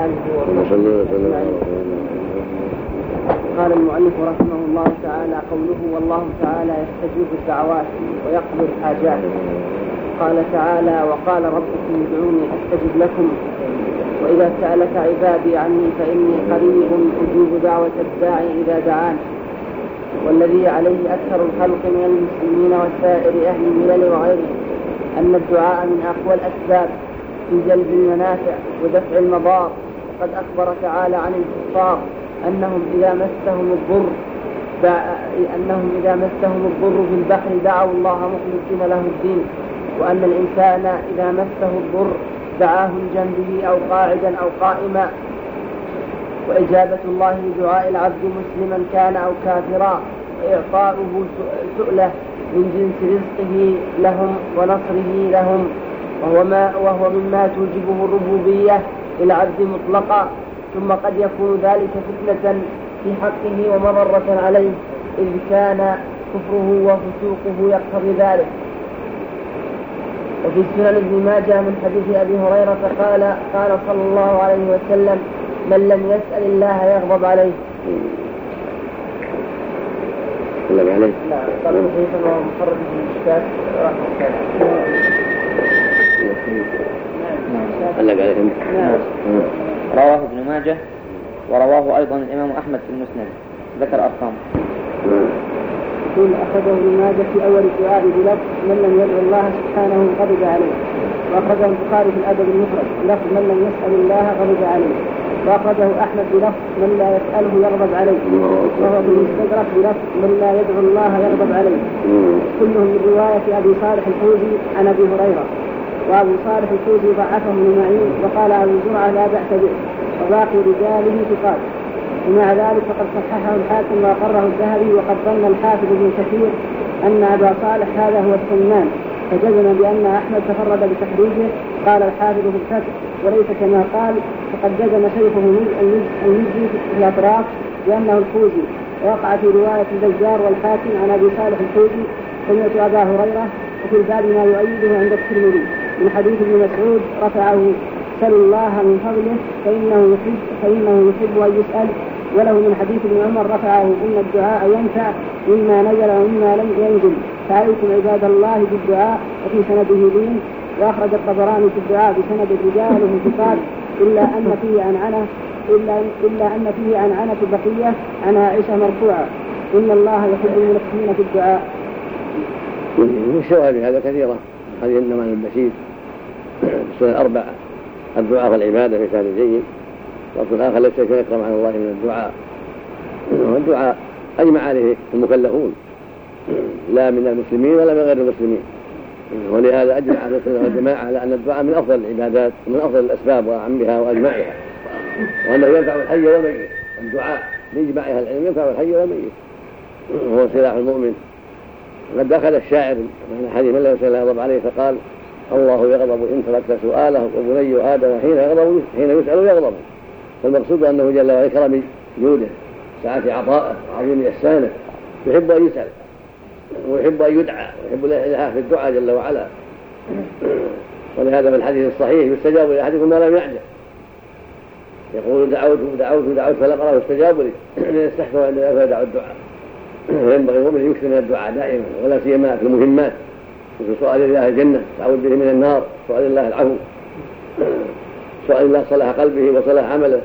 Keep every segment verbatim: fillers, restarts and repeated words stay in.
آله وصحبه. قال المؤلف رحمه الله تعالى: قوله والله تعالى يستجيب الدعوات ويقضي الحاجات. قال تعالى: وقال ربكم ادعوني أستجب لكم، وإذا سألك عبادي عني فإني قريب أجيب دعوة الداعي إذا دعان. والذي عليه أكثر الخلق من المسلمين وسائر أهل الملل وغيرهم أن الدعاء من أقوى الأسباب في جلب المنافع ودفع المضار. وقد أخبر تعالى عن الكفار أنهم إذا مسهم الضر أنهم إذا مسهم الضر في البحر دعوا الله مخلصين له الدين، وأن الإنسان إذا مسه الضر دعاه لجنبه أو قاعدا أو قائما. وإجابة الله لدعاء العبد مسلما كان أو كافرا، وإعطاؤه سؤله من جنس رزقه لهم ونصره لهم، وهو, ما وهو مما توجبه الربوبية للعبد مطلقا. ثم قد يكون ذلك فتنة في حقه ومضرة عليه، إذ كان كفره وفسوقه يقتضي ذلك. وفي سنن ابن ماجه من حديث أبي هريرة قال قال صلى الله عليه وسلم: من لم يسأل الله يغضب عليه. يغضب عليه؟ لا، قال حديثا وهو مخرج من المشكاة رحمه الله. نعم. رواه ابن ماجه ورواه أيضا الإمام أحمد في المسند، ذكر أرقام. يقول: أخذه ابن ماجه في أول الدعاء بلفظ من لم يدعو الله سبحانه غضب عليه، وأخذه البخاري في الأدب المفرد بلفظ من لم يسأل الله غضب عليه، وأخذه أحمد بلفظ من لا يسأله يغضب عليه، وهو في المستدرك بلفظ من لا يدعو الله يغضب عليه، كلهم من رواية أبي صالح الحوزي عن أبي هريرة. وأبو صالح الحوزي ضعفه ابن معين وقال أبو زرعة لا بأس به، وباقي رجاله ثقات. ومع ذلك فقد صححه الحاكم وأقره الذهبي، وقد ظن الحافظ ابن كثير أن أبا صالح هذا هو السمان، فجزم بأن أحمد تفرد بتخريجه. قال الحافظ في الفتح: وليس كما قال، فقد جزم شيخه المجي في الأطراف بأنه الحوزي. ووقع في رواية البزار والحاكم عن أبي صالح الحوزي: سمعت أبا هريرة. وفي الباب ما يؤيده عند الترمذي من حديث ابن مسعود رفعه: سل الله من فضله فإنه يحب, فإنه يحب أن يسأل. وله من حديث ابن عمر رفعه: إن الدعاء ينفع مما نزل ومما لم ينزل، فعليكم عباد الله بالدعاء. وفي سنده دين. وأخرج الطبراني في الدعاء بسند الرجال وهم ثقات، إلا أن فيه عنعنة إلا, إلا أن فيه عنعنة بقية عن عائشة مرفوعة: إن الله يحب الملحين في الدعاء. والشواهد هذا كثيرة. هذه النمان البشير السنة الأربعة: الدعاء والعبادة مثال جيد. وفي الآخر ليس يكرم على الله من الدعاء، والدعاء أجمع عليه المكلفون لا من المسلمين ولا من غير المسلمين. ولهذا أجمع أهل السنة والجماعة على أن الدعاء من أفضل العبادات ومن أفضل الأسباب وأعمها وأجمعها، وأنه ينفع الحي والميت. الدعاء لإجماع أهل العلم ينفع الحي والميت، وهو سلاح المؤمن. قد أخذ الشاعر من حديث من لا يسأل يغضب عليه فقال: الله يغضب إن تركت سؤاله، وبني آدم حين يغضب حين يسأل يغضب. فالمقصود أنه جل وعلا كرم جوده سعة عطائه وعظيم إحسانه، يحب أن يسأل ويحب أن يدعى ويحب الإلحاح في الدعاء جل وعلا. ولهذا في الحديث الصحيح: يستجاب لأحدكم ما لم يعجل. يقول: دعوت دعوت دعوت فلم أره استجاب لي، يستحسن أن يدعو الدعاء. وينبغي المؤمن يكثر من الدعاء دائما، ولا سيما في المهمات، مثل سؤال الله الجنة، تعوذ به من النار، سؤال الله العفو، سؤال الله صلاح قلبه وصلاح عمله،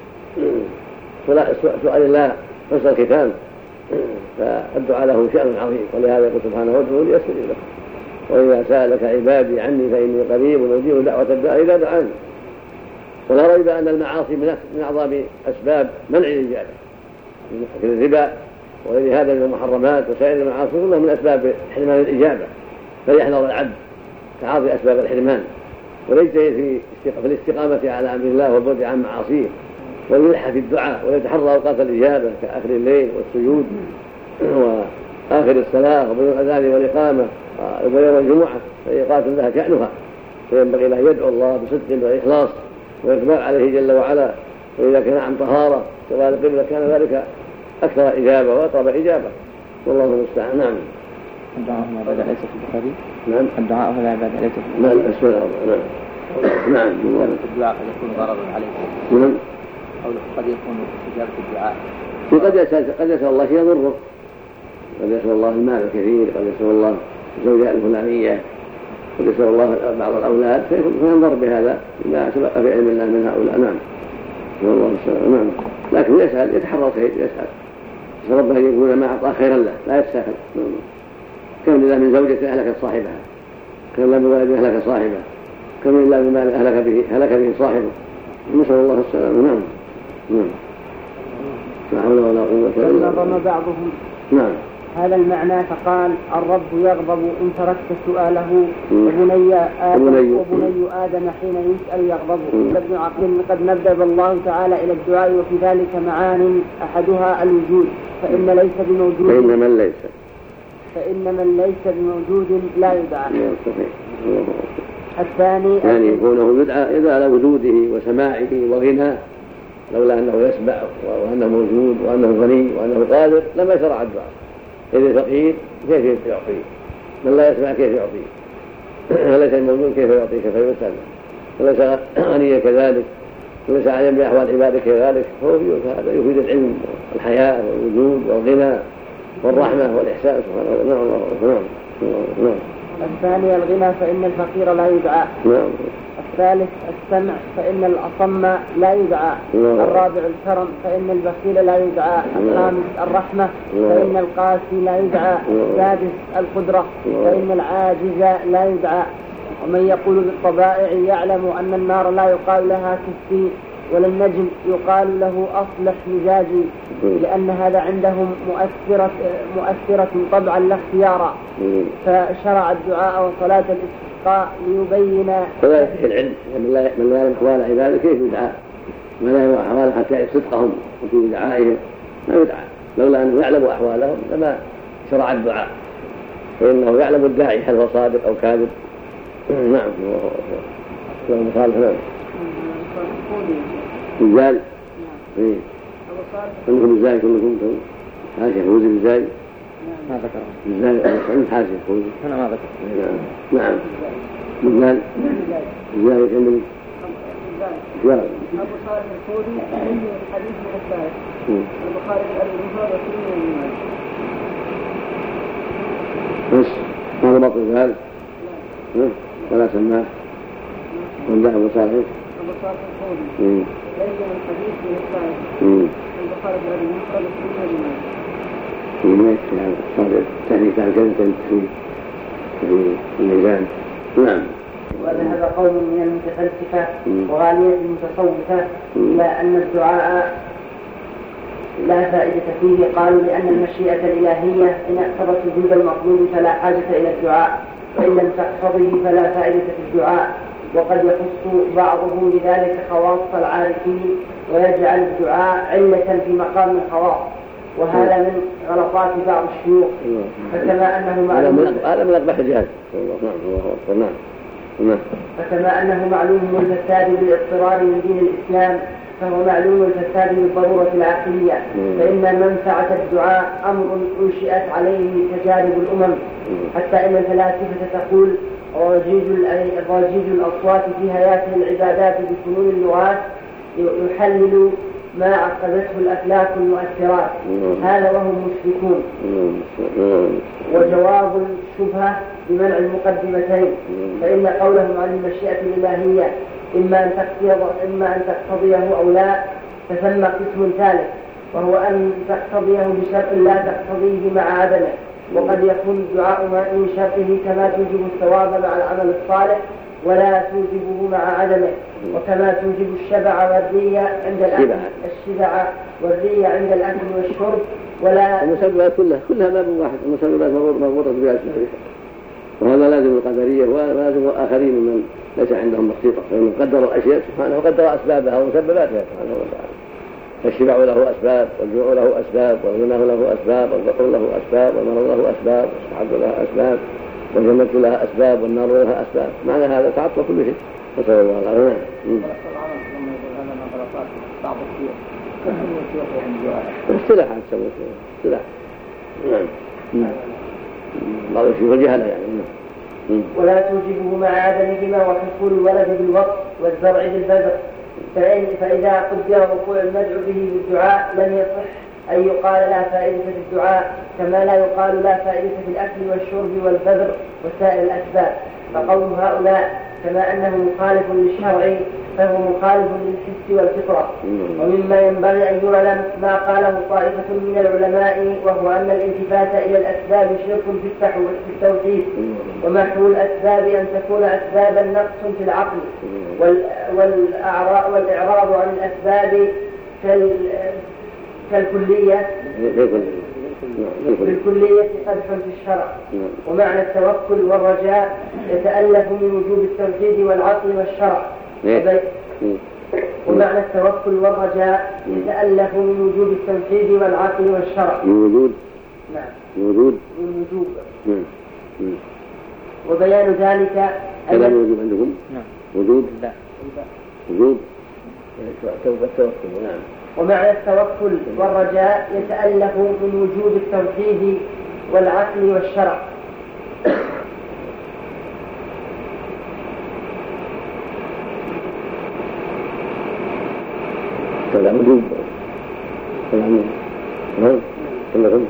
سؤال الله حسن الختام. فالدعاء له شأن عظيم. ولهذا يقول سبحانه: وادعوني أستجب لكم، وإذا سألك عبادي عني فإني قريب أجيب دعوة الداعي إذا دعاني. ولا ريب أن المعاصي من أعظم أسباب منع الإجابة، في الربا وغير هذا من المحرمات وسائر المعاصي كلها من أسباب حرمان الإجابة. فليحذر العبد تعاطي أسباب الحرمان، وليجتهد في الاستقامة على أمر الله والبعد عن معاصيه، ويلح في الدعاء ويتحرى أوقات الإجابة كآخر الليل والسجود وآخر الصلاة وبين الأذان والإقامة ويوم الجمعة، فإيقات لها شأنها. فينبغي له يدعو الله بصدق وإخلاص وإقبال عليه جل وعلا. وإذا كان عن طهارة سواء القبلة كان ذلك أكثر إجابة وأقرب إجابة، والله المستعان. نعم. الدعاء هنا عبادة ليس في البخاري. نعم. الدعاء هنا عبادة ليس في البخاري. نعم. نعم. نعم. الدعاء قد يكون ضررا عليه. نعم. أو قد يكون استجابة الدعاء. وقد يسأل قد يسأل الله شيء يضره. قد يسأل الله المال الكثير، قد يسأل الله الزوجة الفلانية، قد يسأل الله بعض الأولاد فينظر بهذا ما سبق في علم الله من هؤلاء. نعم. والله السلام. نعم. لكن يسأل يتحرى الخير، يسأل يسأل ربه أن يكون ما أعطاه خيرا له، لا يستاهل. كم لله من زوجة أهلك صاحبها، كم لله من ولد أهلك صاحبه، كم لله من مال أهلك به هلك به صاحبه. نسأل الله السلام. نعم. نعم. لا حول ولا قوة إلا بالله. نظم بعضهم نعم هذا المعنى فقال الرب يغضب إن تركت سؤاله، وبني آدم, وبني آدم حين يسأل يغضب. ابن عقل قد ندب الله تعالى إلى الدعاء وفي ذلك معان أحدها الوجود، فإن ليس بموجود فإن من ليس فإن من ليس بموجود لا يدعى. الثاني يعني يكونه يدعى إذا على وجوده وسماعه وغناه، لولا أنه يسمع وأنه موجود وأنه غني وأنه قادر لما شرع الدعاء. إذا فقير كيف يعطيه؟ من لا يسمع كيف يعطيه؟ وليس الموجود كيف يعطيه؟ كيف يسأل؟ وليس غنيا كذلك، وليس عالم بأحوال عباده كذلك. هو هذا يفيد العلم والحياة والوجود والغنى والرحمة والإحسان سبحانه وتعالى. نعم. نعم. الثاني الغنى فإن الفقير لا يدعى. نعم. الثالث السمع فإن الأصم لا يدعى. نعم. الرابع الكرم فإن البخيل لا يدعى. الخامس الرحمة فإن القاسي لا يدعى. السادس القدرة فإن العاجز لا يدعى. ومن يقول بالطبائع يعلم أن النار لا يقال لها كفي ولا النجم يقال له أصلح مزاجي، لأن هذا عندهم مؤثرة, مؤثرة طبعا لا اختيارا. فشرع الدعاء وصلاة الاستسقاء ليبين كذلك العلم من لا يعلم أحوال عباده كيف يدعى، من لا يعلم أحوال حتى يعرف صدقهم وفي دعائهم ما يدعى. لولا أنه يعلم أحوالهم لما شرع الدعاء، فإنه يعلم الداعي هل هو صادق أو كاذب. نعم. هو مصالح. نعم. الزال ايه كلكم الزال كلكم حاشية فوزي الزال ما ذكر الزال أنت حاشية فوزي أنا ما ذكر. نعم. الزال الزال كلمة الزال أبو صالح الفوزي علمي الحديث من الثالث البخاري الأبي وسلم بس هذا بطل الزال ولا سماه من ذا أبو صالح أبو صالح الفوزي ليس من الحديث من الثالث البخاري الأبي وسلم هناك صار تهنيك عن كلمة في الميزان. نعم. وذهب قوم من المتفلسفة وغالية المتصوفة إلى أن الدعاء لا فائدة فيه. قالوا لأن المشيئة الإلهية إن اقتضت وجود المطلوب فلا حاجة إلى الدعاء، وإن لم تقتضه فلا فائدة في الدعاء. وقد يخص بعضهم بذلك خواص العارفين ويجعل الدعاء علة في مقام الخواص، وهذا من غلطات بعض الشيوخ. فكما أنه معلوم هذا من أقبح الجهاد. نعم. نعم. فكما أنه معلوم الفساد بالاضطرار من دين الإسلام فهو معلوم الفساد بالضرورة العقلية. فإن منفعة الدعاء أمر أنشئت عليه تجارب الأمم، حتى إن الفلاسفة تقول ضجيج الأصوات في هياكل العبادات بفنون اللغات يحلل ما عقدته الأفلاك المؤثرات، هذا وهم مشركون. وجواب الشبهة بمنع المقدمتين، فإن قولهم عن المشيئة الإلهية إما أن إما أن تقتضيه أو لا، فثم قسم ثالث وهو أن تقتضيه بشرط لا تقتضيه مع عدمه. وقد يكون الدعاء من شرطه كما توجب الثواب مع العمل الصالح ولا توجبه مع عدمه، وكما توجب الشبع والرية عند الأكل الشبع والرية عند الأكل والشرب. ولا المسببات كلها كلها باب واحد، المسببات مربوطة بأسبابها، وهذا لازم القدرية ولازم الآخرين من ليس عندهم بسيطة، فإنه قدروا الأشياء سبحانه وقدر أسبابها ومسبباتها سبحانه وتعالى. فالشبع له أسباب، والجوع له أسباب، والغنى له أسباب، والفقر له أسباب، والمرض له أسباب، والصحة لها أسباب، والجنة لها أسباب، والنار لها أسباب. معنى هذا تعطل كل شيء. نسأل الله العافية. اصطلاح عن سوى اصطلاح. نعم. بعض الشيوخ جهلة يعني. ولا توجبه مع عدمهما وحصول الولد بالوقت والزرع بالبذر. فإن فإذا قدر وقوع المدعو به بالدعاء لم يصح أن يقال لا فائدة في الدعاء، كما لا يقال لا فائدة في الأكل والشرب والبذر وسائر الأسباب. فقول هؤلاء كما أنه مخالف للشرع فهو مخالف للحس والفطرة. ومما ينبغي أن يعلم ما قاله طائفة من العلماء، وهو أن الالتفات إلى الأسباب شرك في التوحيد، ومحو الأسباب أن تكون أسبابا نقص في العقل، والإعراض عن الأسباب كالكلية بالكلية قدح في الشرع. ومعنى التوكل والرجاء يتألف من وجوب التوحيد والعقل والشرع. ومعنى التوكل والرجاء يتألف من وجوب التوحيد والعقل والشرع. من وجود نعم من وجود من وجوب وبيان ذلك كلام الوجوب عندكم؟ نعم وجود لا وجود التوكل. نعم. ومعنى التوكل والرجاء يتألف من وجوب التوحيد والعقل والشرع. كلام وجوب كلام نعم كلهم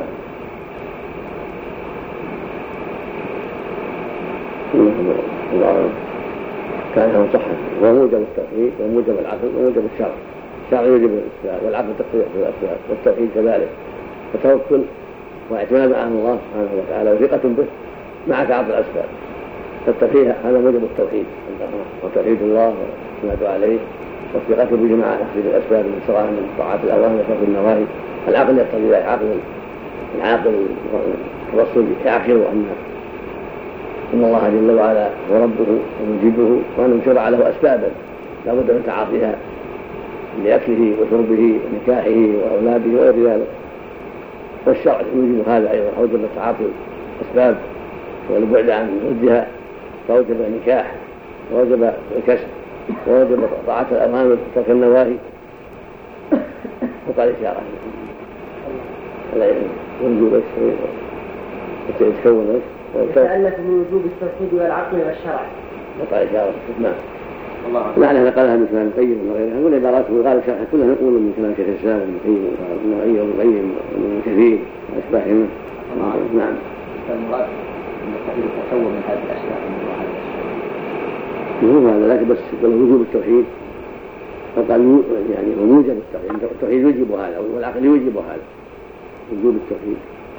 كان صحا وموجب التوحيد وموجب العقل وموجب الشرع. الشرع يوجب الاسباب والعقل تقتضي الاسباب والتوحيد كذلك. التوكل واعتماد على الله سبحانه وتعالى وثقة به مع تعاطي الاسباب. فالتوحيد هذا موجب التوحيد وتوحيد الله والاعتماد عليه والثقة بجماعة أخذ الأسباب من سواء من طاعات الأوامر وترك النواهي. العقل يقتضي ذلك. عقل العاقل التوصل يعقل أن إن الله جل وعلا هو ربه ومجيبه وأنه شرع له أسبابا لا بد من تعاطيها لأكله وشربه ونكاحه وأولاده وغير ذلك. والشرع يوجب هذا أيضا، أوجب تعاطي الأسباب والبعد عن ضدها، فأوجب النكاح وأوجب الكسب ووجب طاعة الأوامر وترك النواهي. وقال إشارة على وجوب يتكون يتألف من وجوب التوحيد والعقل والشرع. وقال إشارة نعم. معنى هذا قالها ابن سلام القيم وغيرها من عبارات وقال الشرح كلها نقول من كلام شيخ الإسلام ابن القيم وابن القيم وابن القيم وابن كثير وأشباه منه. نعم. فالمراد أن التوحيد يتكون من هذه الأشياء من هذه الأشياء. مو هذا لكن بس وجوب التوحيد فقال يعني هو موجب التوحيد. التوحيد يوجب هذا والعقل يوجب هذا وجوب التوحيد.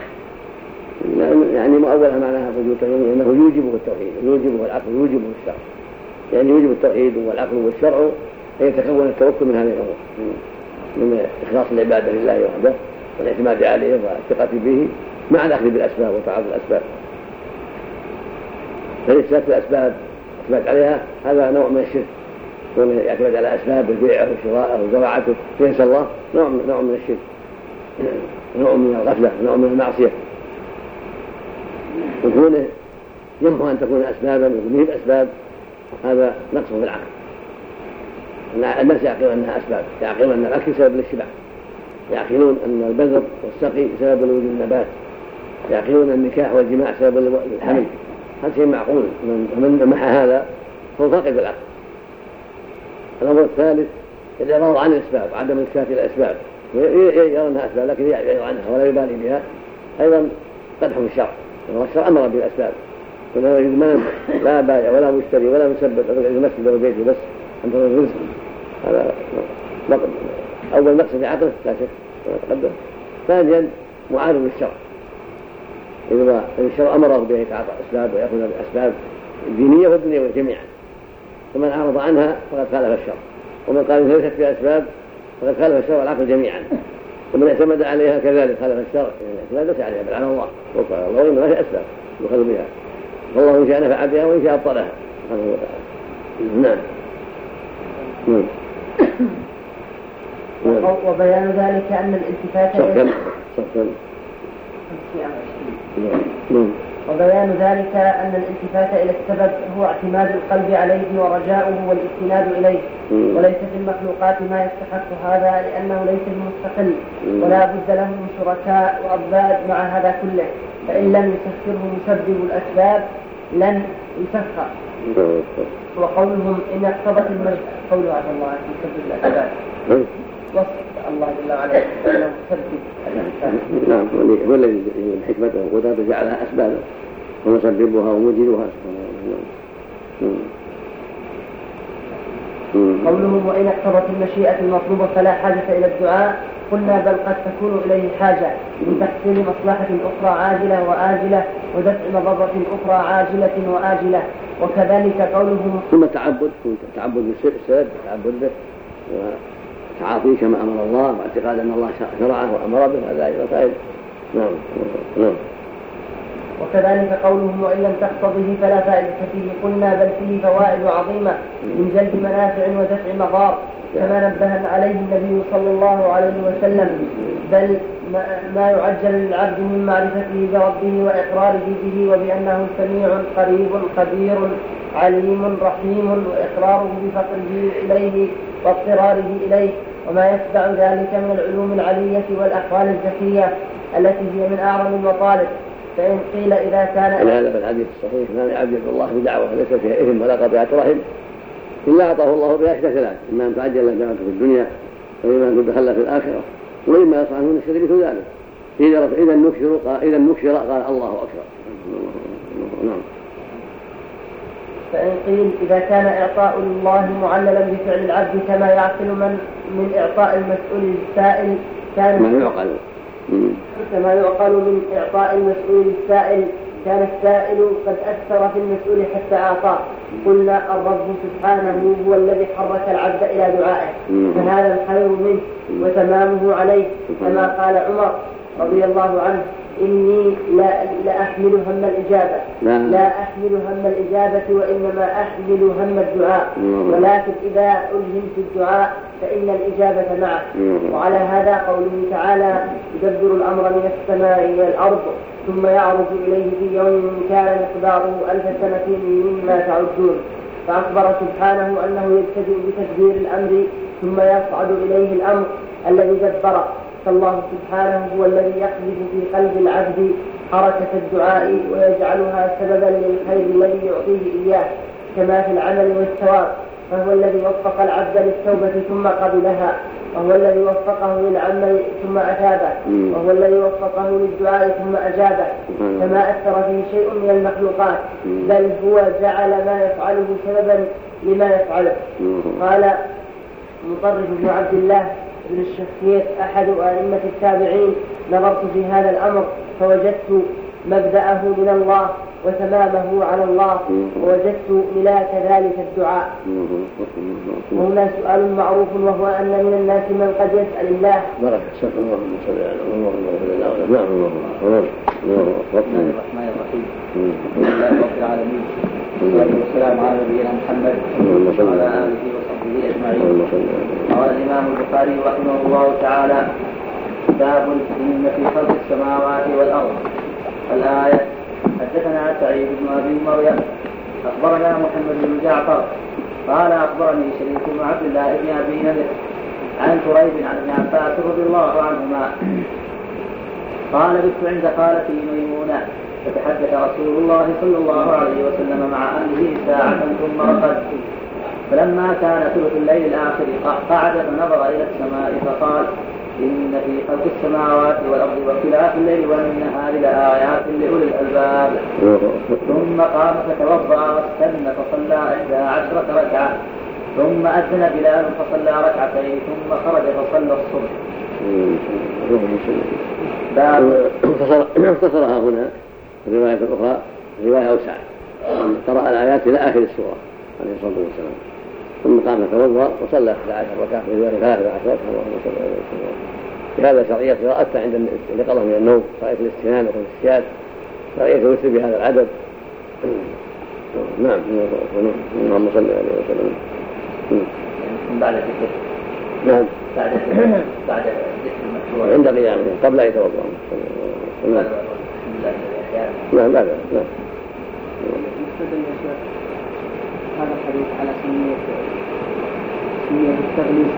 يعني مؤولها معناها وجوب التوحيد انه يوجبه التوحيد يوجبه العقل يوجبه الشرع. يعني يوجب التوحيد والعقل والشرع ان يتكون التوكل من هذه الامور من اخلاص العباده لله وحده والاعتماد عليه والثقه به مع الاخذ بالاسباب وتعاطي الاسباب. فالاثبات بالاسباب اثبات عليها هذا نوع من الشرك، ومن يعتمد على اسباب البيع وشراءه وزراعته وينسى الله نوع نوع من الشرك، نوع من الغفله، نوع من المعصيه. وكونه ينبغي ان تكون اسبابا وتكون اسباب هذا نقص في العقل. الناس يعقلون انها اسباب، يعقلون ان الاكل سبب للشبع، يعقلون ان البذر والسقي سبب لوجود النبات، يعقلون النكاح والجماع سبب للحمل. هذا شيء معقول. من محى هذا هو فاقد العقل. الامر الثالث الاعراض عن الاسباب، عدم الالتفات الى الاسباب، يرى انها اسباب لكن يعرض عنها ولا يبالي بها، ايضا قدح في الشرع. والشرع امر بالاسباب، ولا يجوز منع لا بائع ولا مشتري ولا مسبب المسجد او بيته بس عند الرزق. هذا اول نقص في عقله لا شك كما تقدم. ثانيا معارض للشرع، إذا الشرع أمره به يتعاطى الأسباب ويأخذ الأسباب الدينية والدنيوية جميعا، فمن أعرض عنها فقد خالف الشرع، ومن قال إنها ليست فيها أسباب فقد خالف الشرع والعقل جميعا، ومن اعتمد عليها كذلك خالف الشرع. الاعتماد ليس عليها بل على الله، وقال الله إن ما في أسباب يؤخذ بها، والله إن شاء نفع بها وإن شاء أبطلها سبحانه وتعالى. نعم. وبيان ذلك أن الالتفات إلى وبيان ذلك أن الالتفات إلى السبب هو اعتماد القلب عليه ورجاؤه والاستناد إليه، وليس في المخلوقات ما يستحق هذا لأنه ليس بمستقل، ولا بد له من شركاء وأضداد مع هذا كله. فإن لم يسخره مسبب الأسباب لن يسخر. وقولهم إن اقتضت المشيئة قوله عز الله عن سبب الأسباب وصف الله جل وعلا أنه مسبب الأسباب. نعم هو الذي حكمته وقدرته جعلها أسبابا ومسببها وموجدها سبحانه. قولهم وإن اقتضت المشيئة المطلوبة فلا حاجة إلى الدعاء قلنا بل قد تكون إليه حاجة من تحصيل مصلحة أخرى عاجلة وآجلة ودفع مضرة أخرى عاجلة وآجلة. وكذلك قولهم ثم التعبد تعبد بالسبب تعبد به وتعاطيه كما أمر الله واعتقاد أن الله شرعه وأمر به هذا أيضا فائدة. نعم نعم. وكذلك قولهم وإن لم تقتضه فلا فائدة فيه قلنا بل فيه فوائد عظيمة من جلب منافع ودفع مضار كما نبه عليه النبي صلى الله عليه وسلم بل ما يعجل للعبد من معرفته بربه وإقراره به وبأنه سميع قريب خبير عليم رحيم وإقراره بفقره إليه واضطراره إليه وما يتبع ذلك من العلوم العلية والأحوال الزكية التي هي من أعظم المطالب. فإن قيل إذا كان هذا الحديث الصحيح ما يعجل الله بدعوة ليس فيها إثم ولا قطيعة رحم إلا أعطاه الله بها إحدى ثلاث إما أن تعجل له في الدنيا وإما أن تدخل في الآخرة وإما يصح من الشر مثل ذلك. إذا النكشر إذا النكشر قال الله أكبر. نعم. فإن قيل إذا كان إعطاء الله معللا بفعل العبد كما يعقل من من إعطاء المسؤول السائل كان ما يعقل كما يعقل من إعطاء المسؤول السائل كان السائل قد أثر في المسؤول حتى أعطاه. قلنا الرب سبحانه هو الذي حرك العبد إلى دعائه فهذا الخير منه وتمامه عليه كما قال عمر رضي الله عنه إني لا, لا أحمل هم الإجابة لا. لا أحمل هم الإجابة وإنما أحمل هم الدعاء ولكن إذا ألهمت الدعاء فإن الإجابة معه. وعلى هذا قوله تعالى يدبر الأمر من السماء إلى الأرض ثم يعرج إليه في يوم كان مقداره ألف سنة مما تعدون. فأخبر سبحانه أنه يبتدئ بتدبير الأمر ثم يصعد إليه الأمر الذي دبره. فالله سبحانه هو الذي يقذف في قلب العبد حركة الدعاء ويجعلها سببا للخير الذي يعطيه إياه كما في العمل والثواب. فهو الذي وفق العبد للتوبة ثم قبلها وهو الذي وفقه للعمل ثم أثابه وهو الذي وفقه للدعاء ثم أجابه. فما أثر فيه شيء من المخلوقات بل هو جعل ما يفعله سببا لما يفعله. قال مطرف بن عبد الله بن الشخير أحد أئمة التابعين نظرت في هذا الأمر فوجدت مبدأه من الله وتمامه على الله ووجدت ملاك ذلك الدعاء. وهنا سؤال معروف وهو أن من الناس من قد يسأل الله بركة سفر الله صلى الله عليه وسلم. نعم الرحمن الرحيم لله رب العالمين والصلاة والسلام على نبينا محمد وعلى آله وصحبه أجمعين. قال الإمام البخاري رحمه الله تعالى باب إن في خلق السماوات والأرض. الآية حدثنا سعيد بن أبي مريم أخبرنا محمد بن جعفر قال أخبرني شريك بن عبد الله بن أبي نذر عن قريب عن ابن عباس رضي الله عنهما قال بت عند خالتي ميمونة فتحدث رسول الله صلى الله عليه وسلم مع أهله ساعة ثم رقد فلما كان ثلث الليل الآخر قعد فنظر إلى السماء فقال إن في خلق السماوات والأرض واختلاف الليل والنهار لآيات لأولي الألباب. ثم قام فتوضأ واستنى فصلى إحدى عشرة ركعة ثم أذن بلال فصلى ركعتين ثم خرج فصلى الصبح. اختصرها هنا الرواية الأخرى رواية أوسع قرأ الآيات إلى آخر السورة عليه الصلاة والسلام ثم قام فتوضأ وصلى إحدى عشرة ركعة في رواية ثلاثة عشرة ركعة. بهذا شرعية قراءتها عند الاستيقاظ من النوم شرعية الاستنانة والاستياد شرعية الوتر بهذا العدد. نعم اللهم صل عليه وسلم. بعد الذكر نعم بعد بعد الذكر المشروع عند قيامه قبل أن يتوضأ. نعم نعم بعد نعم. هذا الحديث على سمية سمية التغليظ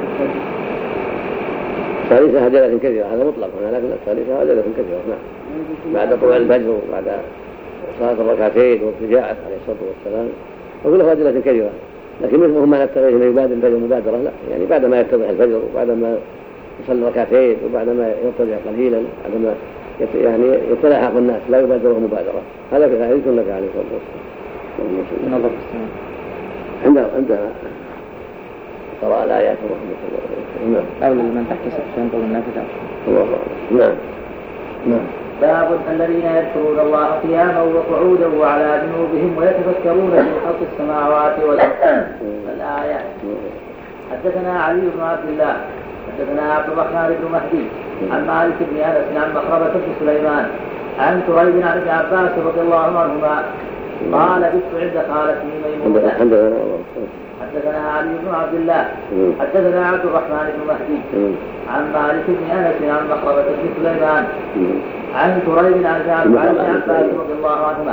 الثالثة هدلة كثيرة هذا مطلق هنا لكن الثالثة هدلة كثيرة. نعم بعد طلوع الفجر وبعد صلاة الركعتين وارتجاعه عليه الصلاة والسلام، وكل له أدلة كثيرة، لكن مثله ما نبتغيه من يبادر الفجر مبادرة، لا، يعني بعد ما يتضح الفجر وبعد ما يصلي ركعتين وبعد ما يرتجع قليلا بعد ما يعني يتلاحق الناس لا يبادره مبادرة. هذا في حديث النبي عليه الصلاة والسلام. نظر عندما عندما قرأ الآيات ورحمة الله عليه. نعم. أولى من تحكي سبحانه قول النافذة. الله أعلم. نعم. نعم. باب الذين يذكرون الله قياما وقعودا وعلى جنوبهم ويتفكرون في خلق السماوات والأرض. الآية. حدثنا علي بن عبد الله حدثنا عبد الرحمن بن مهدي عن مالك بن أنس عن مخرمة بن سليمان عن كريب عن ابن عباس رضي الله عنهما قال بت عند خالتي ميمونة. حدثنا علي بن عبد الله حدثنا عبد الرحمن بن مهدي عن مالك بن أنس عن مخرمة بن سليمان عن كريب عن ابن عباس رضي الله عنهما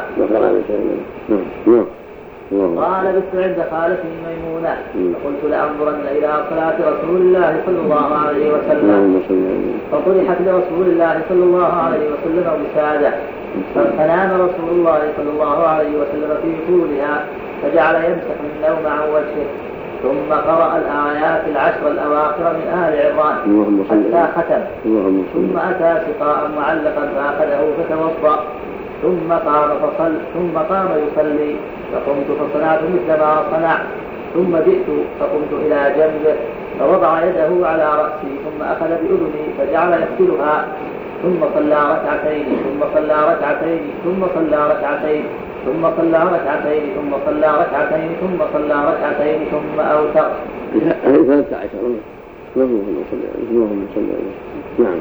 قال بت عند خالتي ميمونة فقلت لأنظرن إلى صلاة رسول الله صلى الله عليه وسلم فطرحت لرسول الله صلى الله عليه وسلم وسادة فنام رسول الله صلى الله عليه وسلم في طولها فجعل يمسح النوم عن وجهه ثم قرأ الآيات العشر الأواخر من آل عمران حتى ختم ثم أتى سقاء معلقا فأخذه فتوضأ ثم قام فصل ثم قام يصلي فقمت فصنعت مثل ما صنع ثم جئت فقمت إلى جنبه فوضع يده على رأسي ثم أخذ بأذني فجعل يقتلها ثم صلى ركعتين ثم صلى ركعتين ثم صلى ركعتين ثم صلى ركعتين ثم صلى ركعتين ثم صلى ركعتين ثم أوتر. هذه ثلاثة عشر. اللهم صل اللهم صل نعم.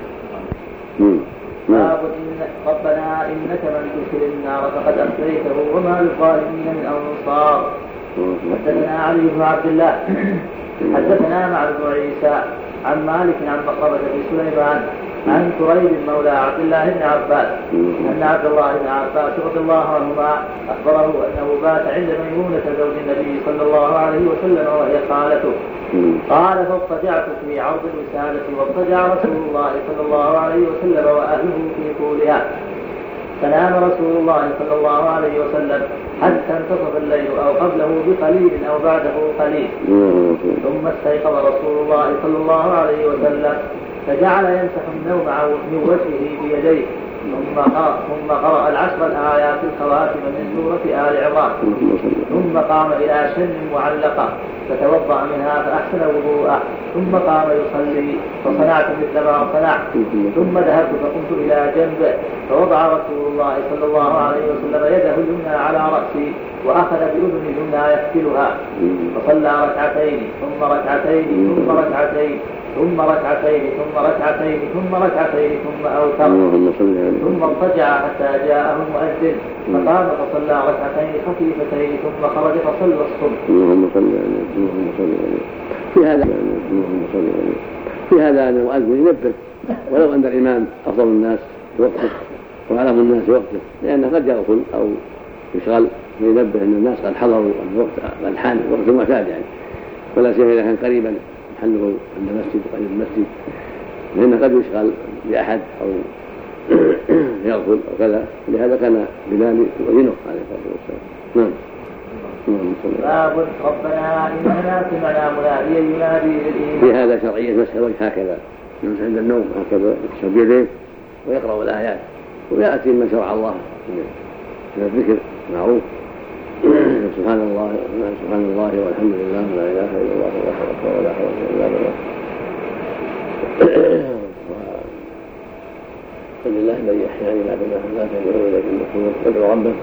باب إن ربنا إنك من تدخل النار فقد أخزيته وما للظالمين من أنصار. حدثنا علي بن عبد الله حدثنا مع بن عيسى عن مالك عن مخرمة بن سليمان عن كريب مولى عبد الله بن عباس أن عبد الله بن عباس رضي الله عنهما أخبره أنه بات عند ميمونة زوج النبي صلى الله عليه وسلم وهي خالته. قال فاضطجعت في عرض الوسادة واضطجع رسول الله صلى الله عليه وسلم وأهله في طولها فنام رسول الله صلى الله عليه وسلم حتى انتصف الليل أو قبله بقليل أو بعده قليل ثم استيقظ رسول الله صلى الله عليه وسلم فجعل يمسح النوم من وجهه بيديه ثم قرأ, ثم قرأ العشر الآيات الخواتم من سورة آل عمران ثم قام إلى شن معلقة فتوضأ منها فأحسن وضوءه ثم قام يصلي فصنعت مثل ما صنعت ثم ذهبت فقمت إلى جنبه فوضع رسول الله صلى الله عليه وسلم يده اليمنى على رأسي وأخذ بأذن اليمنى يفتلها فصلى ركعتين ثم ركعتين ثم ركعتين ثم ركعتين ثم ركعتين ثم ركعتين ثم أوتر ثم اضطجع حتى جاءه المؤذن فقام فصلى ركعتين خفيفتين ثم خرج فصلى الصبح. اللهم صل عليه اللهم صل عليه. في هذا اللهم صل عليه في هذا أن المؤذن ينبه ولو أن الإمام أفضل الناس في وقته وأعلم الناس في وقته، لأنه قد يغفل أو يشغل فينبه أن الناس قد حضروا الوقت الحان وقت المعتاد يعني، ولا سيما إذا كان قريبا محله عند مسجد قريب المسجد، لأنه قد يشغل بأحد أو يغفل أو كذا، لهذا كان بلال يؤذنه عليه الصلاة والسلام. نعم. باب ربنا إننا سمعنا مناديا ينادي للإيمان. في هذا شرعية مسح الوجه هكذا يمسح عند النوم هكذا يكسر بيديه ويقرأ الآيات، ويأتي من شرع الله من الذكر معروف سبحان الله سبحان الله والحمد لله ولا إله إلا الله والله أكبر ولا حول إلا بالله. فلله من يحياني بعد ما لا تدعو إليك النشور ادعو ربه.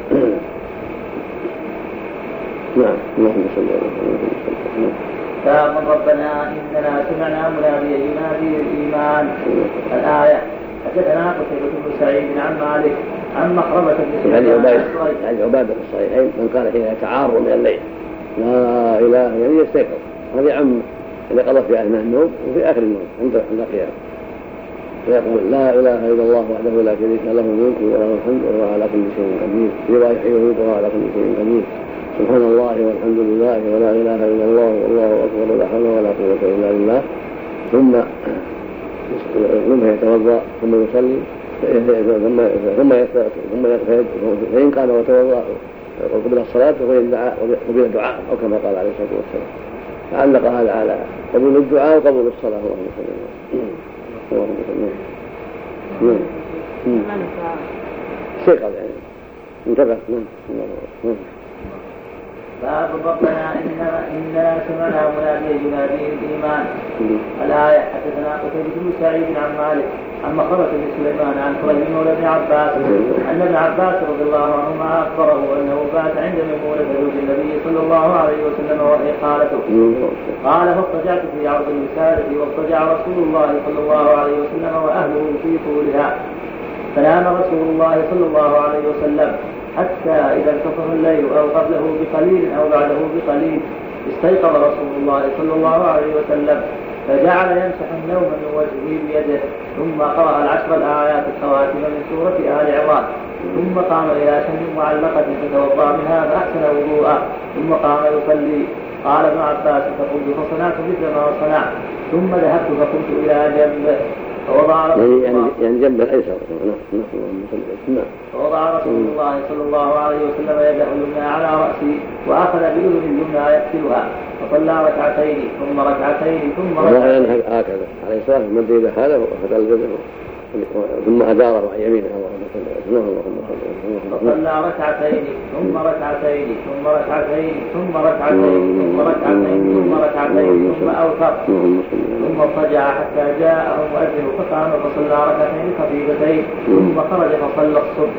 نعم. اللهم صل على محمد. باب ربنا إننا سمعنا مناديا ينادي للإيمان. الآية. حدثنا قتيبة بن سعيد عن مالك عن مخرمة بن سليمان يعني عبادة في الصحيحين من قال حين يتعار من الليل لا إله يعني يستيقظ، هذا عم اللي قضى في أثناء النوم وفي آخر النوم عند القيام، فيقول لا إله إلا الله وحده لا شريك له الملك وله الحمد وهو على كل شيء قدير يرى يحيي ويميت وهو على كل شيء قدير سبحان الله والحمد لله ولا إله إلا الله والله أكبر ولا حول ولا قوة إلا بالله. ثم ثم يتوضأ ثم يصلي ثم ثم ثم فإن قام وتوضأ وقبل الصلاة وقبل الدعاء أو كما قال عليه الصلاة والسلام. فعلق هذا على قبول الدعاء وقبول الصلاة. اللهم صل على اللهم صل على استيقظ يعني انتبه. باب ربنا إننا إننا سمعنا مناديا ينادي الإيمان. الآية. حدثنا قتيبة بن سعيد عن مالك عن مخرة بن سليمان عن قريب مولى بن عباس أن ابن عباس رضي الله عنهما أخبره أنه بات عند ميمونة زوج النبي صلى الله عليه وسلم وهي خالته. قال فاضطجعت في عرض الوسادة واضطجع رسول الله صلى الله عليه وسلم وأهله في طولها فنام رسول الله صلى الله عليه وسلم حتى إذا انتصف الليل أو قبله بقليل أو بعده بقليل استيقظ رسول الله صلى الله عليه وسلم فجعل يمسح النوم من وجهه بيده ثم قرأ العشر الآيات الخواتم من سورة آل عمران ثم قام إلى شمس معلقة فتوضأ منها فأحسن وضوءه ثم قام يصلي. قال ابن عباس فقلت فصنعت مثل ما صنعت ثم ذهبت فقمت إلى جنبه فوضع رسول يعني يعني جنب الأيسر. فوضع رسول الله صلى الله عليه وسلم يده اليمنى على رأسي وأخذ بأذن اليمنى يغسلها فصلى ركعتين ثم ركعتين ثم ركعتين هكذا عليه الصلاة مد إلى هذا وأخذ الجبل ثم أداره عن يمينه. فصلى ركعتين ثم ركعتين ثم ركعتين ثم ركعتين ثم ركعتين ثم ركعتين ثم أوتر ثم اضطجع حتى جاءه المؤذن فقام فصلى ركعتين خفيفتين ثم خرج فصلى الصبح.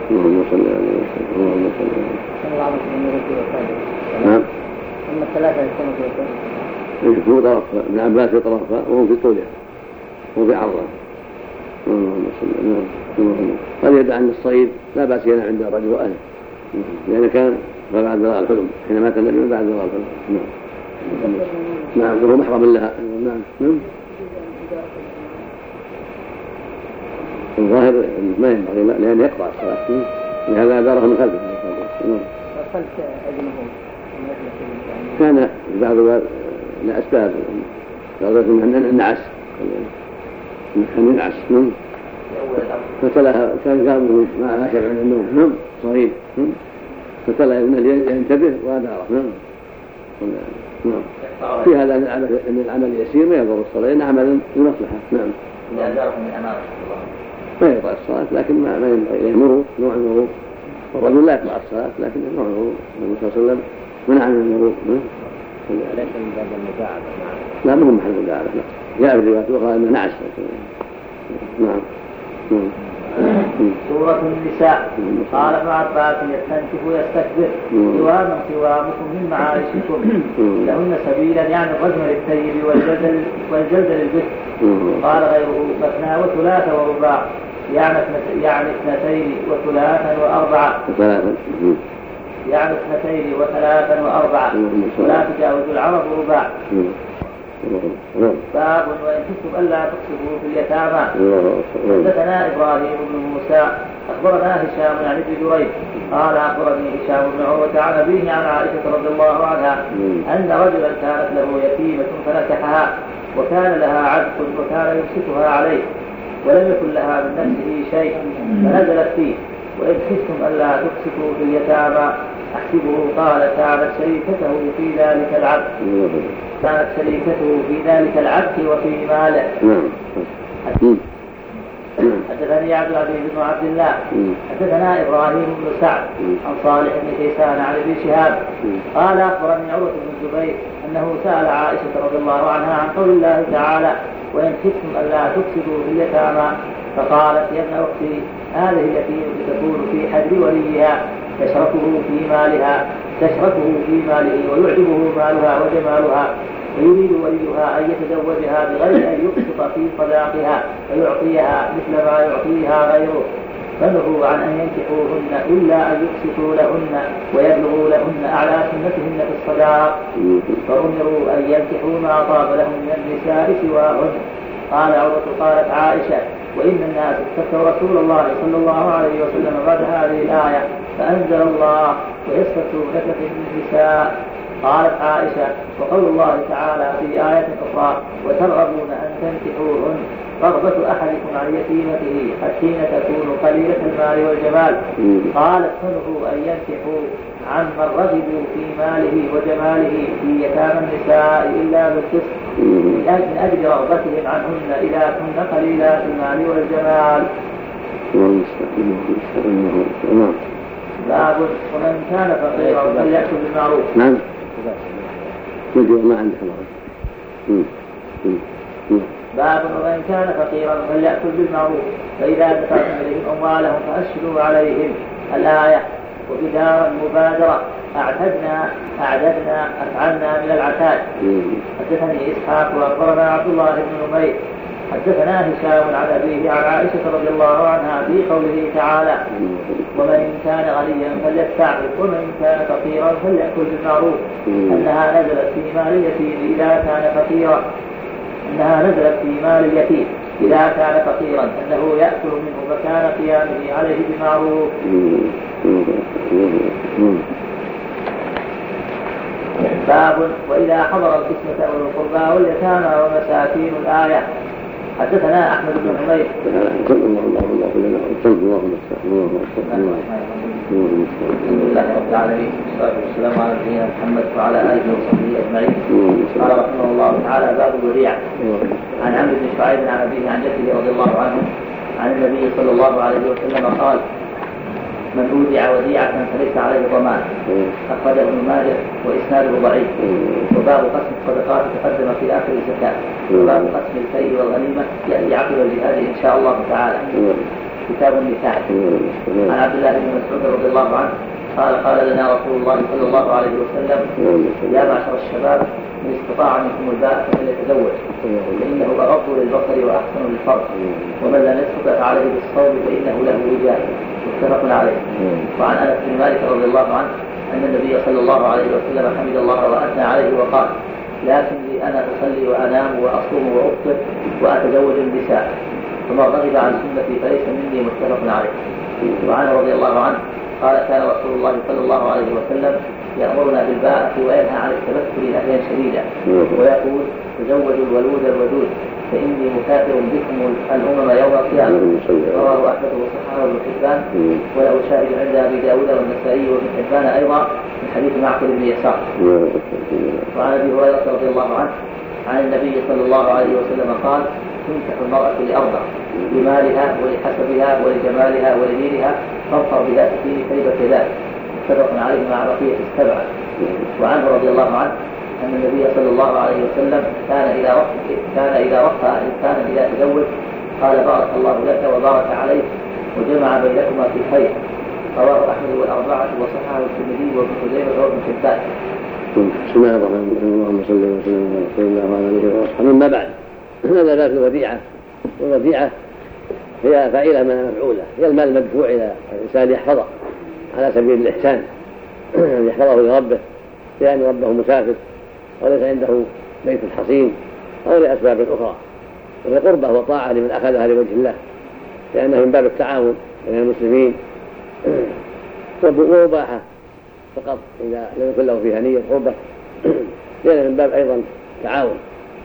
نعم. أما الثلاثة يكونوا في يكونوا طرف ابن عباس في طرفها وهو في طولها وفي عرضها. قد يدعى أن الصيد لا بأس ينام عند الرجل وأهله لأن كان بعد بلاغ الحلم حين مات النبي بعد بلاغ الحلم. نعم نعم وهو محرم لها. نعم نعم الظاهر ما ينبغي لأن يقطع الصلاة لهذا داره من خلفه. كان بعض الأسباب قالت أن النعس كان ينعس فتلاها كان قامه ما أشعر عن النوم نعم صغير فتلا ينتبه وأداره. نعم نعم في هذا أن العمل يسير ما يضر الصلاة لأن عمل لمصلحة. نعم ما يقطع الصلاة لكن ما ما ينبغي يمر نوع المرور والرجل لا يقطع الصلاة لكن نوع المرور النبي صلى الله عليه وسلم منع من المرور. ليس من باب المداعبة. لا مهم محل المداعبة. جاء في الروايات الأخرى أنه نعس. نعم. سورة النساء. قال ابن عباس يستنكف ويستكبر سواما سوامكم من معايشكم لهن سبيلا يعني الرجم للثيب والجلد والجلد للبكر. قال غيره مثنى وثلاث ورباع يعني يعني اثنتين وثلاثا وأربعة يعني اثنتين وثلاثا وأربعة ولا تجاوز العرب رباع. باب وإن كنتم ألا تقسطوا في اليتامى. حدثنا إبراهيم بن موسى أخبرنا هشام عن ابن جريج قال أخبرني هشام بن عروة عن أبيه عن عائشة رضي الله عنها أن رجلا كانت له يتيمة فنكحها وكان لها عبد وكان يمسكها عليه ولم يكن لها من نفسه شيء فنزلت فيه وإن خفتم ألا تقسطوا في اليتامى أحسبه. قال كانت شريكته في ذلك العبد كانت شريكته في ذلك العبد وفي ماله. حدثني عبد العزيز بن عبد الله حدثنا إبراهيم بن سعد عن صالح بن كيسان عن ابن شهاب قال أخبرني عروة بن الزبير أنه سأل عائشة رضي الله عنها عن قول الله تعالى وإن خفتم ألا تفسدوا في اليتامى فقالت يا ابن أختي هذه التي تكون في حجر وليها تشركه في مالها تشركه في ماله ويعجبه مالها وجمالها ويريد وليها أن يتزوجها بغير أن يقسط في صداقها فيعطيها مثل ما يعطيها غيره فنهوا عن أن ينكحوهن إلا أن يقسطوا لهن ويبلغوا لهن أعلى سنتهن في الصداق فأمروا أن ينكحوا ما طاب لهم من النساء سواهن. قال عروة قالت عائشة وإن الناس استفتوا رسول الله صلى الله عليه وسلم بعد هذه الآية فأنزل الله ويستفتونك في النساء قالت عائشة: وقول الله تعالى في آية أخرى: وترغبون أن تنكحوهن رغبة أحدكم عن يتيمته حين تكون قليلة المال والجمال. قالت: فنهوا أن ينكحوا عمن رغبوا في ماله وجماله في يتامى النساء إلا بالقسط من أجل رغبتهم عنهن إذا كن قليلات المال والجمال. باب: ومن كان فقيرا فليأكل بالمعروف. نعم. ما عندك باب: ومن كان فقيرا فليأكل بالمعروف فإذا دفعتم إليهم أموالهم فأشهدوا عليهم. الآية. وبدار المبادرة أعتدنا أعددنا أفعلنا من العتاد. حدثني إسحاق وأخبرنا عبد الله بن نمير حدثنا هشام عن أبيه عن عائشة رضي الله عنها في قوله تعالى: ومن كان غنيا فليستعفف ومن كان فقيرا فليأكل بالمعروف أنها نزلت في مال اليتيم إذا كان فقيرا أنها نزلت في مال اليتيم إذا كان فقيرا أنه يأكل منه فكان قيامه عليه بالمعروف. باب: وإذا حضر القسمة أولو القربى واليتامى ومساكين. الآية. حدثنا أحمد بن حميد. الحمد لله رب العالمين والصلاة والسلام على نبينا محمد وعلى آله وصحبه أجمعين. قال رحمه الله تعالى: باب الوديعة. عن عمرو بن شعيب عن أبيه عن جده رضي الله عنه عن النبي صلى الله عليه وسلم قال: من أودع وديعة فليس عليه ضمان. أخرجه ابن ماجه وإسناده ضعيف. وباب قسم الصدقات تقدم في آخر الزكاة. وباب قسم الفيء والغنيمة يأتي عقب الجهاد إن شاء الله تعالى. كتاب النكاح. عن عبد الله بن مسعود رضي الله عنه قال: قال لنا رسول الله صلى الله عليه وسلم: يا معشر الشباب من استطاع منكم الباء فليتزوج فإنه أغض للبصر وأحسن للفرج ومن لم يستطع فعليه بالصوم فإنه له وجاء. متفق عليه. وعن أنس بن مالك رضي الله عنه أن النبي صلى الله عليه وسلم حمد الله وأثنى عليه وقال: لكن لي أنا أصلي وأنام وأصوم وأفطر وأتزوج النساء فمن رغب عن سنتي فليس مني. متفق عليه. وعنه رضي الله عنه قال: كان رسول الله صلى الله عليه وسلم يأمرنا بالباءة وينهى عن التبتل نهيا شديدا ويقول: تزوجوا الولود الودود فإني مكافر بكم الأمم يوم القيامة. رواه أحمد وصححه ابن حبان وله شاهد عند أبي داود والنسائي وابن حبان أيضا من حديث معقل بن يسار. وعن أبي هريرة رضي الله عنه عن النبي صلى الله عليه وسلم قال: تنكح المرأة لأربع: لمالها ولحسبها ولجمالها ولدينها فاظفر بذات الدين كلمة ذات. متفق عليه مع بقية السبعة. وعنه رضي الله عنه أن النبي صلى الله عليه وسلم كان إذا رفع كان إذا رفع إنسانا إذا تزوج قال: بارك الله لك وبارك عليك وجمع بينكما في خير. رواه أحمد والأربعة وصححه الترمذي وابن خزيمة وابن حبان. بسم الله الرحمن الرحيم. اللهم صل وسلم على سيدنا محمد وعلى آله. أما بعد، هذا باب الوديعة. والوديعة هي فاعلة من مفعولة، هي المال المدفوع إلى الإنسان يحفظه على سبيل الإحسان، يحفظه لربه لأن ربه مسافر وليس عنده بيت حصين أو لأسباب أخرى، وهي قربة وطاعة لمن أخذها لوجه الله، لأنه من باب التعاون بين المسلمين ومباحة فقط إذا لم يكن له فيها نية قربة، لأنه من باب أيضا تعاون.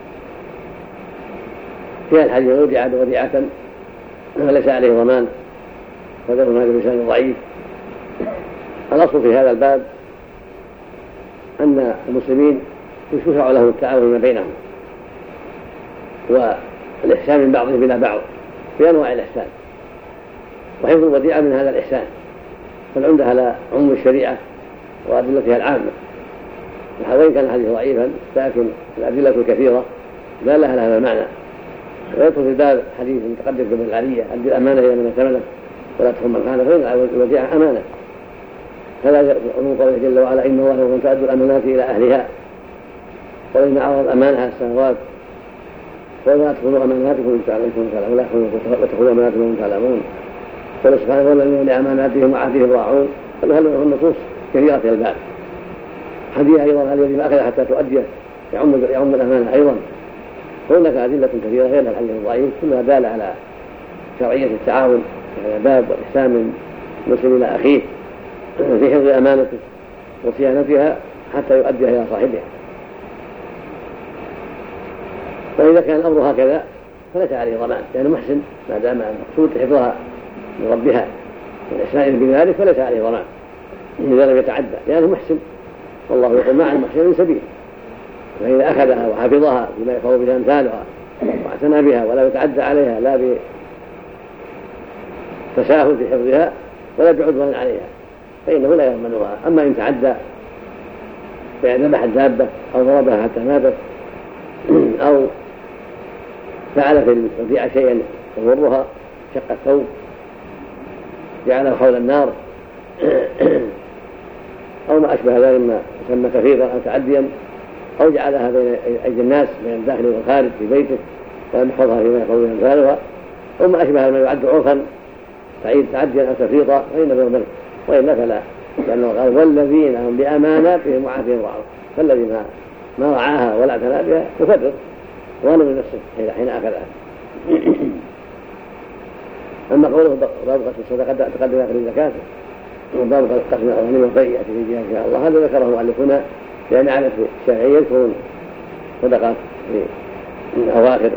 فيها الحديث: ودع وديعة وليس عليه ضمان، وذلك هذا الإنسان ضعيف. الأصل في هذا الباب أن المسلمين يشرع لهم التعاون ما بينهم والإحسان من بعضهم إلى بعض في أنواع الإحسان، وحفظ الوديعة من هذا الإحسان، فالعمدة على عموم الشريعة وأدلتها العامة. وإن كان الحديث ضعيفا لكن الأدلة الكثيرة دالة على هذا المعنى. ويدخل في الباب حديث متقدم في العالية: أدي الأمانة إلى من ائتمنك ولا تخن من خانك، فإن الوديعة أمانة. هذا عموم قوله جل وعلا: إن الله يأمر أن تؤدوا الأمانات إلى أهلها وإن عرض الأمانة على السماوات ولا تخونوا أماناتكم إن تعلمون ولا تخونوا أماناتكم إن تعلمون. قال سبحانه: والذين لأماناتهم وعهدهم راعون. فهل النصوص كثيرة في الباب. حديث أيضا: الذي ما أخذ حتى تؤديه يعم الأمانة أيضا. هناك أدلة كثيرة غير الحديث الضعيف كلها دالة على شرعية التعاون في هذا الباب والإحسان من المسلم إلى أخيه في حفظ أمانته وصيانتها حتى يؤديها إلى صاحبها. فإذا كان الأمر هكذا فليس عليه ضمان لأنه محسن ما دام المقصود حفظها من ربها والإحسان بذلك فليس عليه ضمان إذا لم يتعدى لأنه محسن، والله يقول مع المحسنين سبيل. فإذا أخذها وحفظها بما يقوم به أمثالها واعتنى بها ولا يتعدى عليها لا بتساهل في حفظها ولا بعدوان عليها فإنه لا يضمنها. أما إن تعدى فإن ذبح الدابة أو ضربها حتى ماتت أو فعل في الوديعة شيئا يضرها شق الثوب جعله حول النار أو ما أشبه ذلك مما يسمى تفريطا أو تعديا أو جعلها بين أيدي الناس بين الداخل والخارج في بيته ولم يحفظها فيما يقوم به أمثالها أو ما أشبه ما يعد عرفا تعديا أو تفريطا فإنه يضمن، وإلا فلا، لأنه قال والذين هم بأماناتهم وعهدهم راعون، فالذي ما ما رعاها ولا اعتنى بها يفرط ظالم لنفسه حين أخذها. أما قوله باب قسم الصدقة تقدم آخر الزكاة وباب قسم الغنيمة والفيء يأتي في جهة إن شاء الله، هذا ذكره مؤلفنا لأن عادة الشرعية يذكرون صدقات من أواخر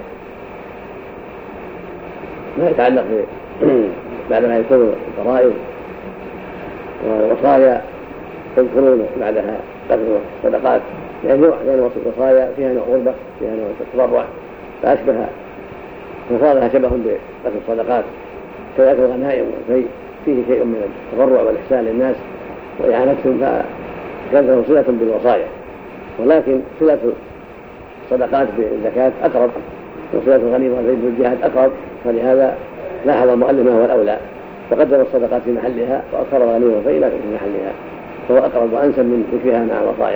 ما يتعلق بعدما يكون الفرائض والوصايا يذكرون بعدها قسم الصدقات لأن نوع لأن الوصايا فيها نوع غربة فيها نوع تضرع فأشبه وصالها شبه بقسم الصدقات كذلك الغنائم والفيء فيه شيء من التضرع والإحسان للناس وإعانتهم فكانت له صلة بالوصايا، ولكن صلة الصدقات بالزكاة أقرب وصلة الغنيمة والفيء بالجهاد أقرب، فلهذا لاحظ المؤلف ما هو الأولى فقدم الصدقات في محلها وأخر الغنيمة والفيء لا في محلها فهو أقرب وأنسب من ذكرها مع الوصايا.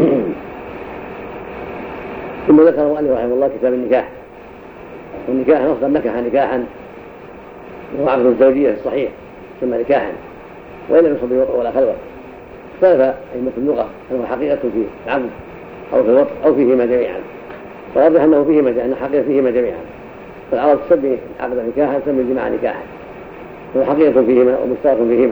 ثم ذكر المؤلف رحمه الله كتاب النكاح، والنكاح أصلا نكح نكاحا وهو عقد الزوجية الصحيح ثم نكاحا وإن لم يصب بوطء ولا خلوة. اختلف أئمة اللغة هل هو حقيقة في العقد أو في الوطء أو فيهما جميعا، فواضح أنه فيهما أن حقيقة فيهما جميعا، فالعرب تسمي عقد نكاحا تسمي الجماع نكاحا، هو حقيقة فيهما ومشترك فيهما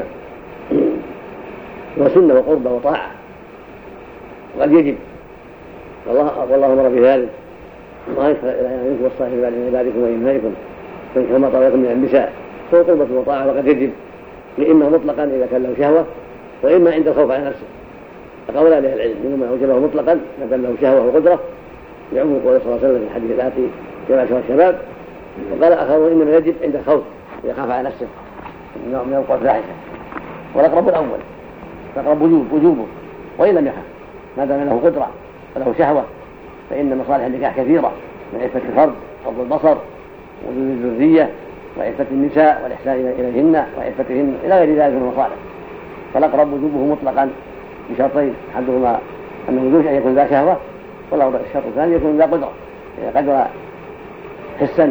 وسنة وقربة وطاعة وقد يجب والله والله أمر بذلك وأن ينكح الصالحين بعد من عبادكم وإمائكم فإنكم ما طلبتم من النساء فهو قربة وطاعة وقد يجب إما مطلقا إذا كان له شهوة وإما عند الخوف على نفسه. فقول أهل العلم منهم من أوجبه مطلقا ما كان له شهوة وقدرة يعم قوله صلى الله عليه وسلم في الحديث الآتي يا معشر الشباب، وقال آخرون إنما يجب عند الخوف إذا خاف على نفسه من الوقوع الفاحشة، والأقرب الأول فأقرب وجوب وجوبه وإن لم يخف ما دام له قدرة وله شهوة، فإن مصالح النكاح كثيرة من عفة الفرد وغض البصر ووجود الذرية وعفة النساء والإحسان إليهن وعفتهن إلى غير ذلك من المصالح، فالأقرب وجوبه مطلقا بشرطين أحدهما أنه يجوز أن يكون ذا شهوة والشرط الثاني يكون ذا قدرة قدر حسا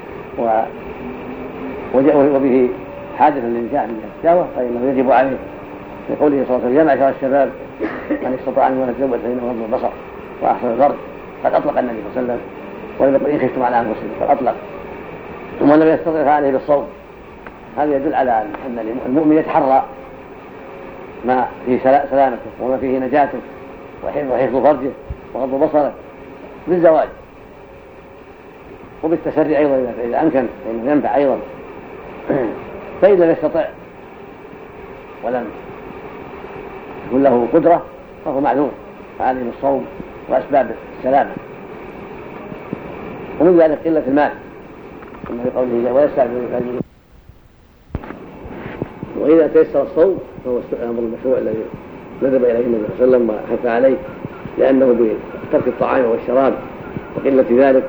وبه حادثا للنكاح من الشهوة فإنه يجب عليه لقوله صلى الله عليه وسلم يا معشر الشباب من استطاع منكم أن يتزوج فإنه غض البصر وأحسن الفرج، قد أطلق النبي صلى الله عليه وسلم ولم يقل إن خفتم على أنفسكم قد أطلق، ثم لم يستطع فعليه بالصوم. هذا يدل على أن المؤمن يتحرى ما فيه سلامته وما فيه نجاته وحفظ فرجه وغض بصره بالزواج وبالتسري أيضا إذا أمكن فإنه ينفع أيضا. فإذا لم يستطع ولم يكن له قدرة فهو معذور فعليه الصوم وأسباب السلامة، ومن ذلك قلة المال كما في قوله ويستعجل. وإذا تيسر الصوم فهو الأمر المشروع الذي ندب إليه النبي صلى الله عليه وسلم وحث عليه، لأنه بترك الطعام والشراب وقلة ذلك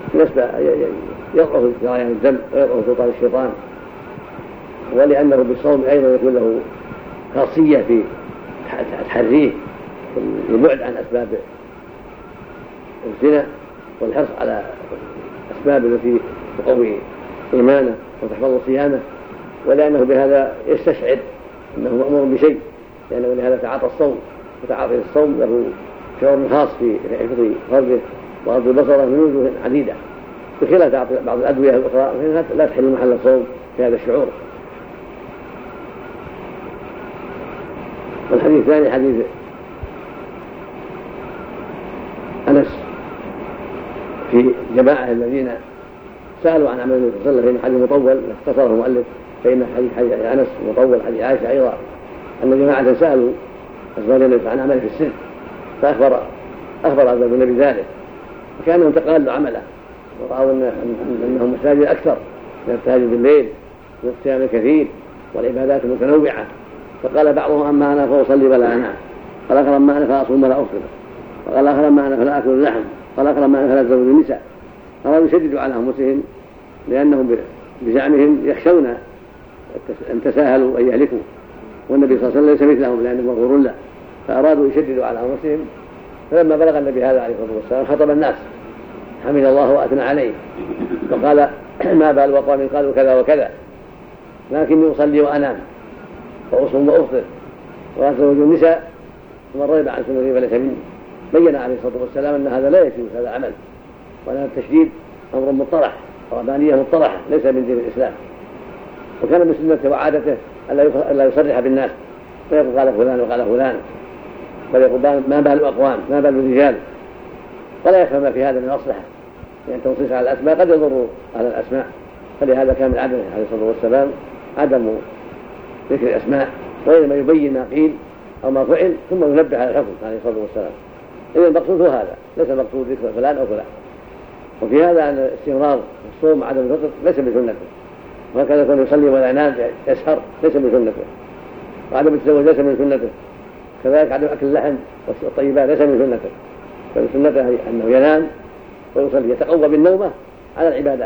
يضعف جريان الدم ويضعف سلطان الشيطان، ولأنه بالصوم أيضا يكون له خاصية في تحريه البعد عن أسباب الزنا والحرص على الأسباب التي تقوي إيمانه وتحفظ صيامه، ولأنه بهذا يستشعر أنه مأمور بشيء، لأنه لهذا تعاطى الصوم، وتعاطي الصوم له شعور خاص في حفظ فرجه وغض بصره من وجوه عديدة بخلاف بعض الأدوية الأخرى لا تحل محل الصوم في هذا الشعور. والحديث الثاني حديث في جماعة الذين سألوا عن عمل النبي صلى الله عليه وسلم في حديث مطول اختصره المؤلف، فإن حديث حديث أنس مطول حديث عائشة أيضا أن جماعة سألوا أزواج النبي عن عمله في السر، فأخبر أخبر أزواج النبي ذلك، وكانهم تقالوا عمله ورأوا أنهم محتاجين أكثر من التهجد بالليل والصيام الكثير والعبادات المتنوعة. فقال بعضهم أما أنا فأصلي ولا أنام، قال آخر أما أنا فأصوم ولا أفطر، وقال آخر أما أنا فلا آكل اللحم، قال آخر أما أنا فلا أتزوج النساء. أرادوا يشددوا على أنفسهم لأنهم بزعمهم يخشون أن تساهلوا أن يهلكوا، والنبي صلى الله عليه وسلم ليس مثلهم لأنه مغفور له، فأرادوا يشددوا على أنفسهم. فلما بلغ النبي هذا عليه الصلاة والسلام خطب الناس حمد الله وأثنى عليه وقال ما بال أقوام قالوا كذا وكذا لكني أصلي وأنام وأصوم وأفطر وأتزوج النساء ومن رغب عن سنتي فليس مني. بين عليه الصلاة والسلام أن هذا لا يجوز هذا عمل، وأن التشديد أمر مطرح ورهبانية مطرحة ليس من دين الإسلام. وكان من سنته وعادته ألا يصرح بالناس فيقول قال فلان وقال فلان، بل يقول ما بال أقوام ما بال الرجال، ولا يفهم ما في هذا من مصلحة، لأن يعني تنصيص على الأسماء قد يضر على الأسماء. فلهذا كان من عدله عليه الصلاة والسلام عدم ذكر الأسماء، وإنما يبين ما قيل أو ما فعل ثم ينبه على الحكم عليه الصلاة والسلام. إذن المقصود هو هذا، ليس المقصود ذكر فلان أو فلان. وفي هذا أن استمرار الصوم عدم الفطر ليس بسنته، وهكذا يكون يصلي ولا ينام يسهر ليس بسنته، وعدم التزوج ليس من سنته، كذلك عدم أكل اللحم والطيبات ليس من سنته، بل سنته أنه ينام ويصلي يتقوى بالنومة على العبادات،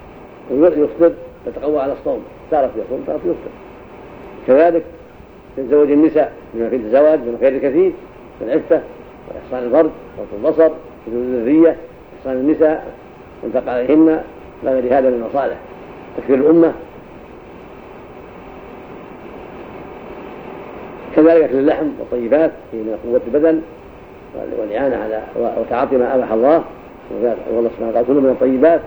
ويفطر يتقوى على الصوم، تارة يصوم تارة يفطر. كذلك يتزوج النساء بما فيه الزواج من خير كثير من عفة وإحصان الفرج وغض البصر وجود الذرية، إحصان النساء وانفق عليهن لا غير هذا من المصالح، تكفير الأمة. كذلك أكل اللحم والطيبات من قوة البدن والإعانة على وتعاطي ما أباح الله، والله سبحانه قال كلوا من الطيبات،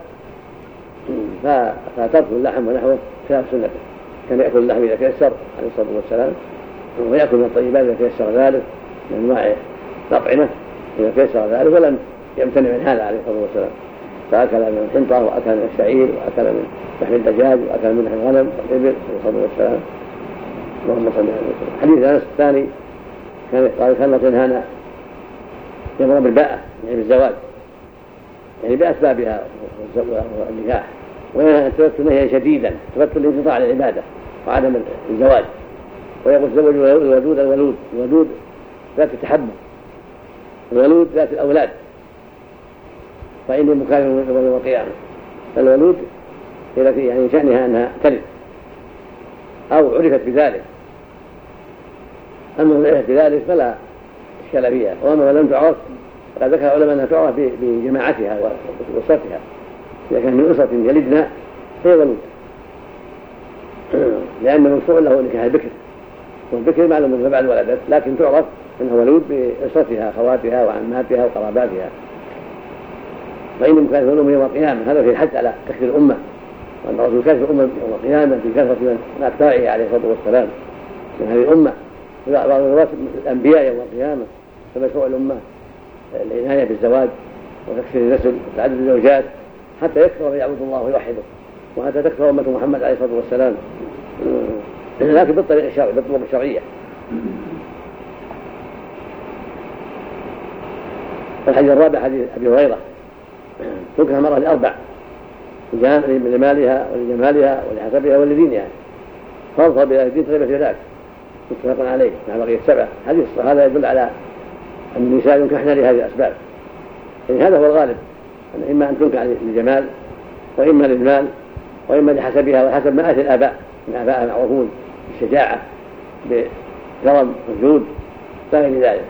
فترك اللحم ونحوه خلاف سنته. كان يأكل اللحم إذا تيسر عليه الصلاة والسلام، ويأكل من الطيبات إذا تيسر ذلك من أنواع الأطعمة إذا تيسر ذلك، ولم يمتنع من هذا عليه الصلاة والسلام. فأكل من الحنطة وأكل من الشعير وأكل من لحم الدجاج وأكل من لحم الغنم والإبل عليه الصلاة والسلام. اللهم صل على وسلم. حديث أنس الثاني كان قال كان تنهانا يمر بالباءة يعني بالزواج، يعني بأسبابها والنكاح، وينهى التبتل نهيا شديدا، تبتل انقطاع العبادة وعدم الزواج. ويقول تزوج الودود الولود، الودود ذات التحبب، الولود ذات الأولاد، فإني مكافئ يوم القيامة. فالولود التي يعني شأنها أنها تلد أو عرفت بذلك، أما من عرفت بذلك فلا إشكال فيها، وأما لم تعرف فقد ذكر العلماء أنها تعرف بجماعتها وأسرتها. إذا كان من أسرة يلدنا فهي ولود، لأن مشروع له نكاح البكر، والبكر معلوم أنها بعد ولدت، لكن تعرف أنها ولود بأسرتها خواتها وعماتها وقراباتها. فإن مكافئ الأمة يوم القيامة، هذا في الحث على تكثير الأمة، وأن الرسول كافئ الأمة يوم القيامة في كثرة من أتباعه عليه الصلاة والسلام من هذه الأمة. بعض الأنبياء يوم القيامة فمشروع الأمة العناية بالزواج وتكثير النسل وتعدد الزوجات حتى يكثر ويعبد الله ويوحده، وحتى تكثر أمة محمد عليه الصلاة والسلام، لكن بالطريقة الشرعية بالطرق الشرعية. الحديث الرابع حديث أبي هريرة تنكح المرأة لأربع: لمالها ولجمالها ولحسبها ولدينها، فاظهر بأهل الدين طيبة يداك، متفق عليه مع بقية السبعة. حديث هذا يدل على أن النساء ينكحن لهذه الأسباب، يعني هذا هو الغالب، أن إما أن تنكح للجمال وإما للمال وإما لحسبها، وحسب ما أتى الآباء من آبائها معروفون بالشجاعة بكرم والجود فغير ذلك.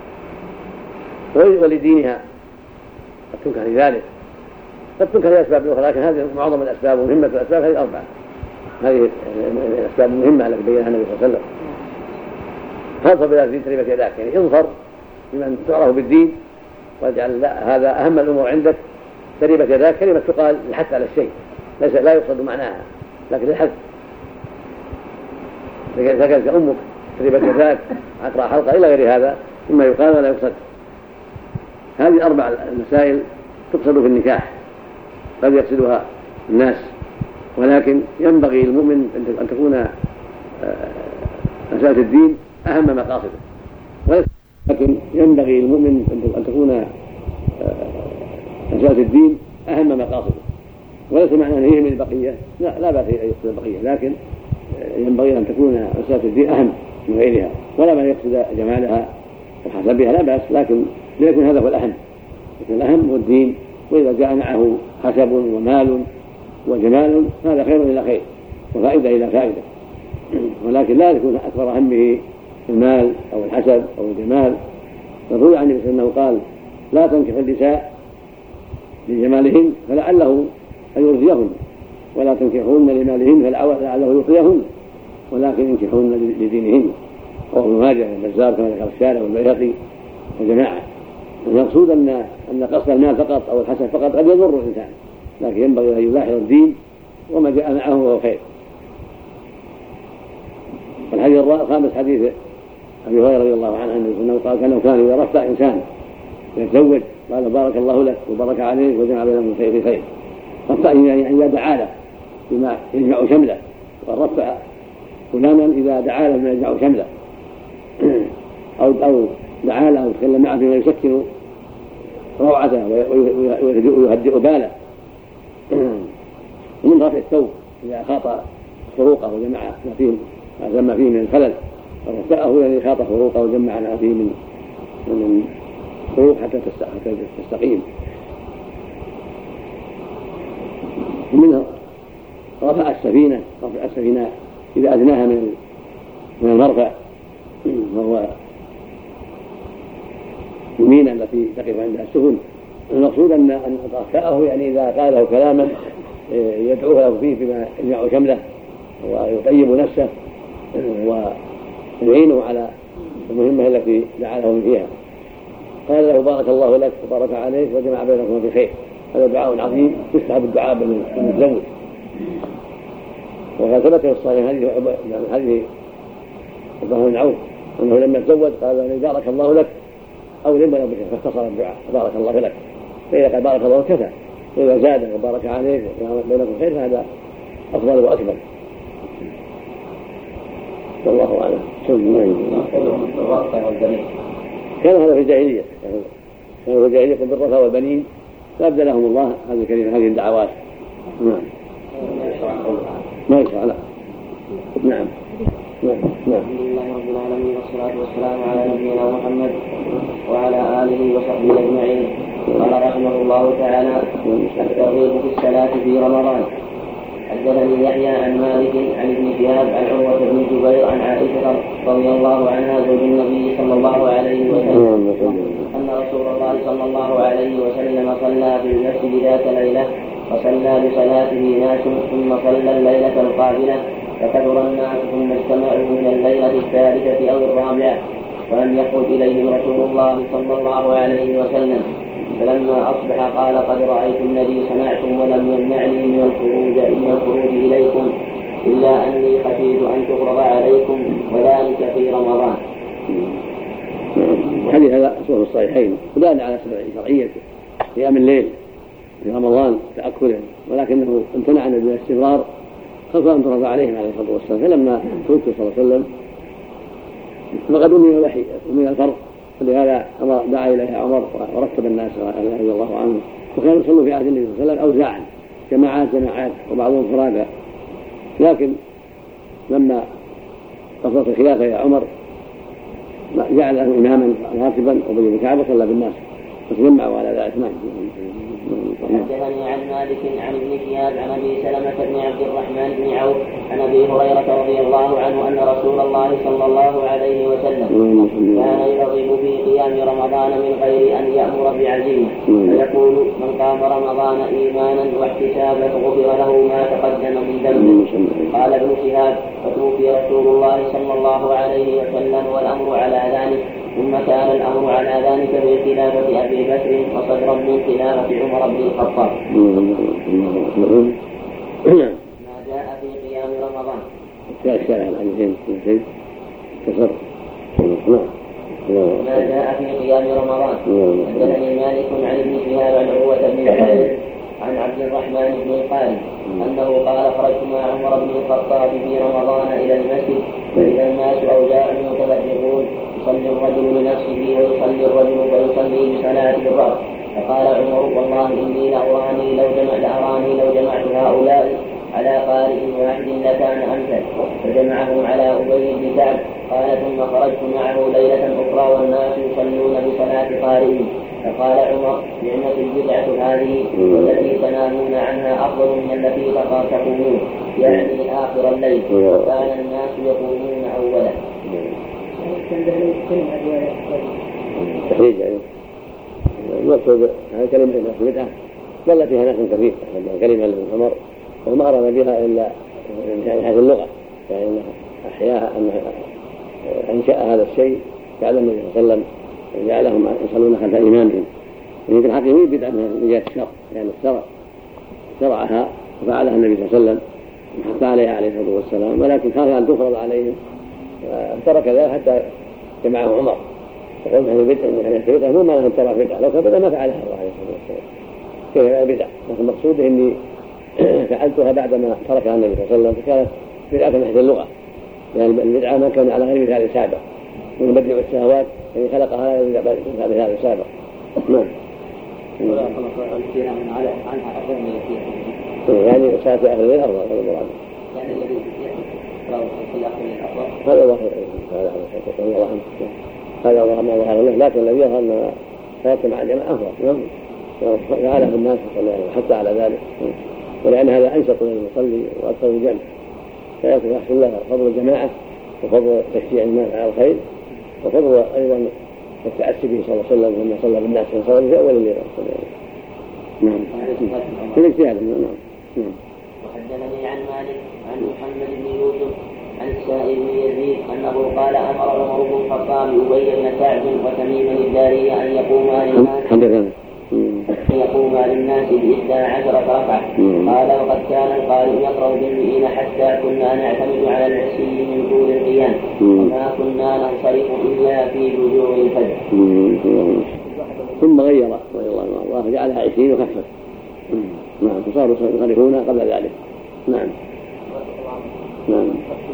ولدينها قد تنكح لذلك، قد تنكح لأسباب أخرى، لكن هذه معظم الأسباب ومهمة الأسباب هذه الأربعة، هذه الأسباب المهمة التي بينها النبي صلى الله عليه وسلم. فاظهر بذات الدين تربة يداك، يعني انظر بمن تعرف بالدين واجعل هذا أهم الأمور عندك تربة يداك. كلمة تقال للحث على الشيء، ليس لا يقصد معناها لكن للحث. فكانت أمك تربة يداك عقرى حلقة إلى غير هذا مما يقال ولا يقصد. هذه أربع المسائل تقصد في النكاح، قد يقصدها الناس، ولكن ينبغي للمؤمن أن تكون مسألة الدين أهم مقاصده، ولكن ينبغي للمؤمن أن تكون مسألة الدين أهم مقاصده، وليس معنى أن يهمل البقية، لا, لا بأس أن يقصد البقية، لكن ينبغي أن تكون مسألة الدين أهم من غيرها، ولا ما يقصد جمالها وحسبها لا بأس، لكن ليكن هذا هو الأهم. لكن الأهم هو الدين، وإذا جاء معه حسب ومال وجمال هذا خير إلى خير وفائدة إلى فائدة، ولكن لا يكون أكبر همه المال أو الحسب أو الجمال. فروي عن النبي صلى الله عليه وسلم قال: لا تنكح النساء لجمالهن فلعله أن يرضيهن، ولا تنكحهن لمالهن فلعله يرضيهن، ولكن انكحهن لدينهن. رواه ابن ماجه والبزار كما ذكر الشارع والبيهقي وجماعة. المقصود أن أن قصد المال فقط أو الحسن فقط قد يضر الإنسان، لكن ينبغي أن يلاحظ الدين وما جاء معه وهو خير. والحديث الخامس حديث أبي هريرة رضي الله عنه أنه قال: كأنه كان إذا رفع إنسان يتزوج قال: بارك الله لك وبارك عليك وجمع بينهم في خير. رفع يعني إذا دعا له بما يجمع شمله، ورفع فلانا إذا دعا له بما يجمع شمله، أو أو دعا له وتكلم معه بما يسكن روعته ويهدئ باله. ومن رفع الثوب إذا خاط فروقه وجمع ما فيه ما سمى فيه من الخلل، فرفعه يعني خاط فروقه وجمع ما فيه من من فروق حتى تستقيم. ومنها رفع السفينة، رفع السفينة إذا أدناها من من المرفع، وهو المينا التي تقف عندها السفن. المقصود أن أن رفعه يعني إذا قال له كلاما يدعوه له فيه بما يجمع شمله ويطيب نفسه ويعينه على المهمة التي دعا له فيها. قال له: بارك الله لك وبارك عليك وجمع بينكم في خير. هذا دعاء عظيم يستحب الدعاء بالمتزوج. وقد ثبت في الصحيح هذه هذه عبد بن عوف انه لما تزوج قال له: بارك الله لك او لما لو بك، فاختصر الدعاء بارك الله لك. فاذا قال بارك الله كفى، واذا زاد وبارك عليك وجمع بينكم خير فهذا افضل واكبر. والله اعلم. كان هذا في الجاهليه، كانوا في الجاهليه بالرفا والبنين فابدلهم الله هذه الكلمه هذه الدعوات. نعم ما يشاء. لا نعم نعم نعم. الحمد لله رب العالمين والصلاة والسلام على نبينا محمد وعلى آله وصحبه أجمعين. قال رحمه الله تعالى: الترغيب في الصلاة في رمضان. حدثني يحيى عن مالك عن ابن شهاب عن عروة بن الزبير عن عائشة رضي الله عنها زوج النبي صلى الله عليه وسلم أن رسول الله صلى الله عليه وسلم صلى في المسجد ذات ليلة، وصلى بصلاته ناس ثم صلى الليلة القابلة، فكثر الناس ثم اجتمعوا من الليلة الثالثة أو الرابعة، ولم يخرج إليهم رسول الله صلى الله عليه وسلم. فلما أصبح قال: قد رأيت الذي صنعتم ولم يمنعني من الخروج من الخروج إليكم إلا أني خشيت أن تفرض عليكم، وذلك في رمضان. الحديث هذا أصله الصحيحين ودل على شرعية قيام الليل في رمضان تأكلا، ولكنه امتنع عن الاستمرار خاف أن تفرض عليهم عليه الصلاة والسلام. فلما توفي صلى الله عليه وسلم فقد أمن الوحي ومن الفرض، فلهذا دعا إليها عمر ورتب الناس رضي الله عنه، وكانوا يصلوا في عهد النبي صلى الله عليه وسلم أوزاعا جماعات جماعات وبعضهم فرادا. لكن لما قصرت الخلافة يا عمر جعل له إماما راتبا وبين الكعبة وصلى بالناس فتجمعوا على ذلك. نعم. حدثني عن مالك عن ابن شهاب عن ابي سلمة بن عبد الرحمن بن عوف عن ابي هريرة رضي الله عنه ان رسول الله صلى الله عليه وسلم كان يرغب في قيام رمضان من غير ان يأمر بعزيمه، فيقول: من قام رمضان ايمانا واحتسابا غفر له ما تقدم من ذنبه. قال ابن شهاب: فتوفي رسول الله صلى الله عليه وسلم والامر على ذلك، ثم كان الأمر على ذلك بخلافة أبي بكر وصدرا من خلافة عمر بن الخطاب. ما جاء في قيام رمضان. جاء الشارع الحديثين كسر. ما جاء في قيام رمضان. حدثني مالك عن ابن شهاب عن عروة بن الزبير عن عبد الرحمن بن القاسم أنه قال خرجت مع عمر بن الخطاب في رمضان إلى المسجد فإذا الناس أوجاع متفرقون يصلي الرجل لنفسه ويصلي الرجل فيصلي بصلاة الرأس فقال عمر والله إني لأراني لو جمعت أراني لو جمعت هؤلاء على قارئ واحد لكان أمثل فجمعهم على أبي بن كعب قال ثم خرجت معه ليلة أخرى والناس يصلون بصلاة قارئ فقال عمر نعمة البدعة هذه التي تنامون عنها أفضل من التي تقومون يعني آخر الليل وكان الناس يقومون أولا. تحريج يعني المقصود هذه كلمة البدعة ظل فيها ناس كثير كلمة لعمر وما أراد بها إلا من حيث اللغة يعني أحياها أن أنشأ هذا الشيء جعل النبي صلى الله عليه وسلم جعلهم يصلون خلف إمامهم يعني في الحقيقة بدعة من جهة الشرع يعني الشرع شرعها وفعلها النبي صلى الله عليه وسلم وحث عليها عليه الصلاة والسلام ولكن كان أن تفرض عليهم ترك ذلك حتى جمعه عمر يقول من البدعة من البدعة مو ما لهم ترى بدعة لو كان بدعة ما فعلها الله عليه الصلاة والسلام كيف بدعة لكن المقصود إني فعلتها بعدما تركها النبي صلى الله عليه وسلم فكانت بدعة من حيث اللغة لأن يعني البدعة ما كان على غير مثال سابق من بدع الشهوات يعني خلقها هذا هذا سابق. نعم. ولا خلق الكلام على عنها أفضل من الكلام. يعني ساعة أهل الليل أفضل هذا المراد. يعني الذي يقرأ في الآخر الأفضل. هذا ظاهر هذا الله هذا ظاهر ما ظهر له لكن الذي يظهر أن صلاة مع الجماعة أفضل. نعم. فعله الناس حتى على ذلك ولأن هذا أنشط للمصلي وأكثر الجمع فيكون يحصل له فضل الجماعة وفضل تشجيع الناس على الخير وفضل أيضا التأسي به صلى الله عليه وسلم لما صلى بالناس في صلاة في أول الليل. نعم. في الاجتهاد. نعم. نعم. وحدثني عن مالك عن محمد بن يوسف عن السائب بن يزيد أنه قال أمر عمر بن الخطاب أبي بن كعب وتميما الداري أن يقوما للناس يقوم للناس بإحدى عشرة ركعة. قال وقد كان القارئ يقرأ بالمئين حتى كنا نعتمد على العشي من طول القيام وما كنا ننصرف إلا في بجوع الفجر. ثم غير رضي الله عنه الله جعلها عشرين وخفف. نعم فصاروا يصرفون قبل ذلك. نعم. نعم.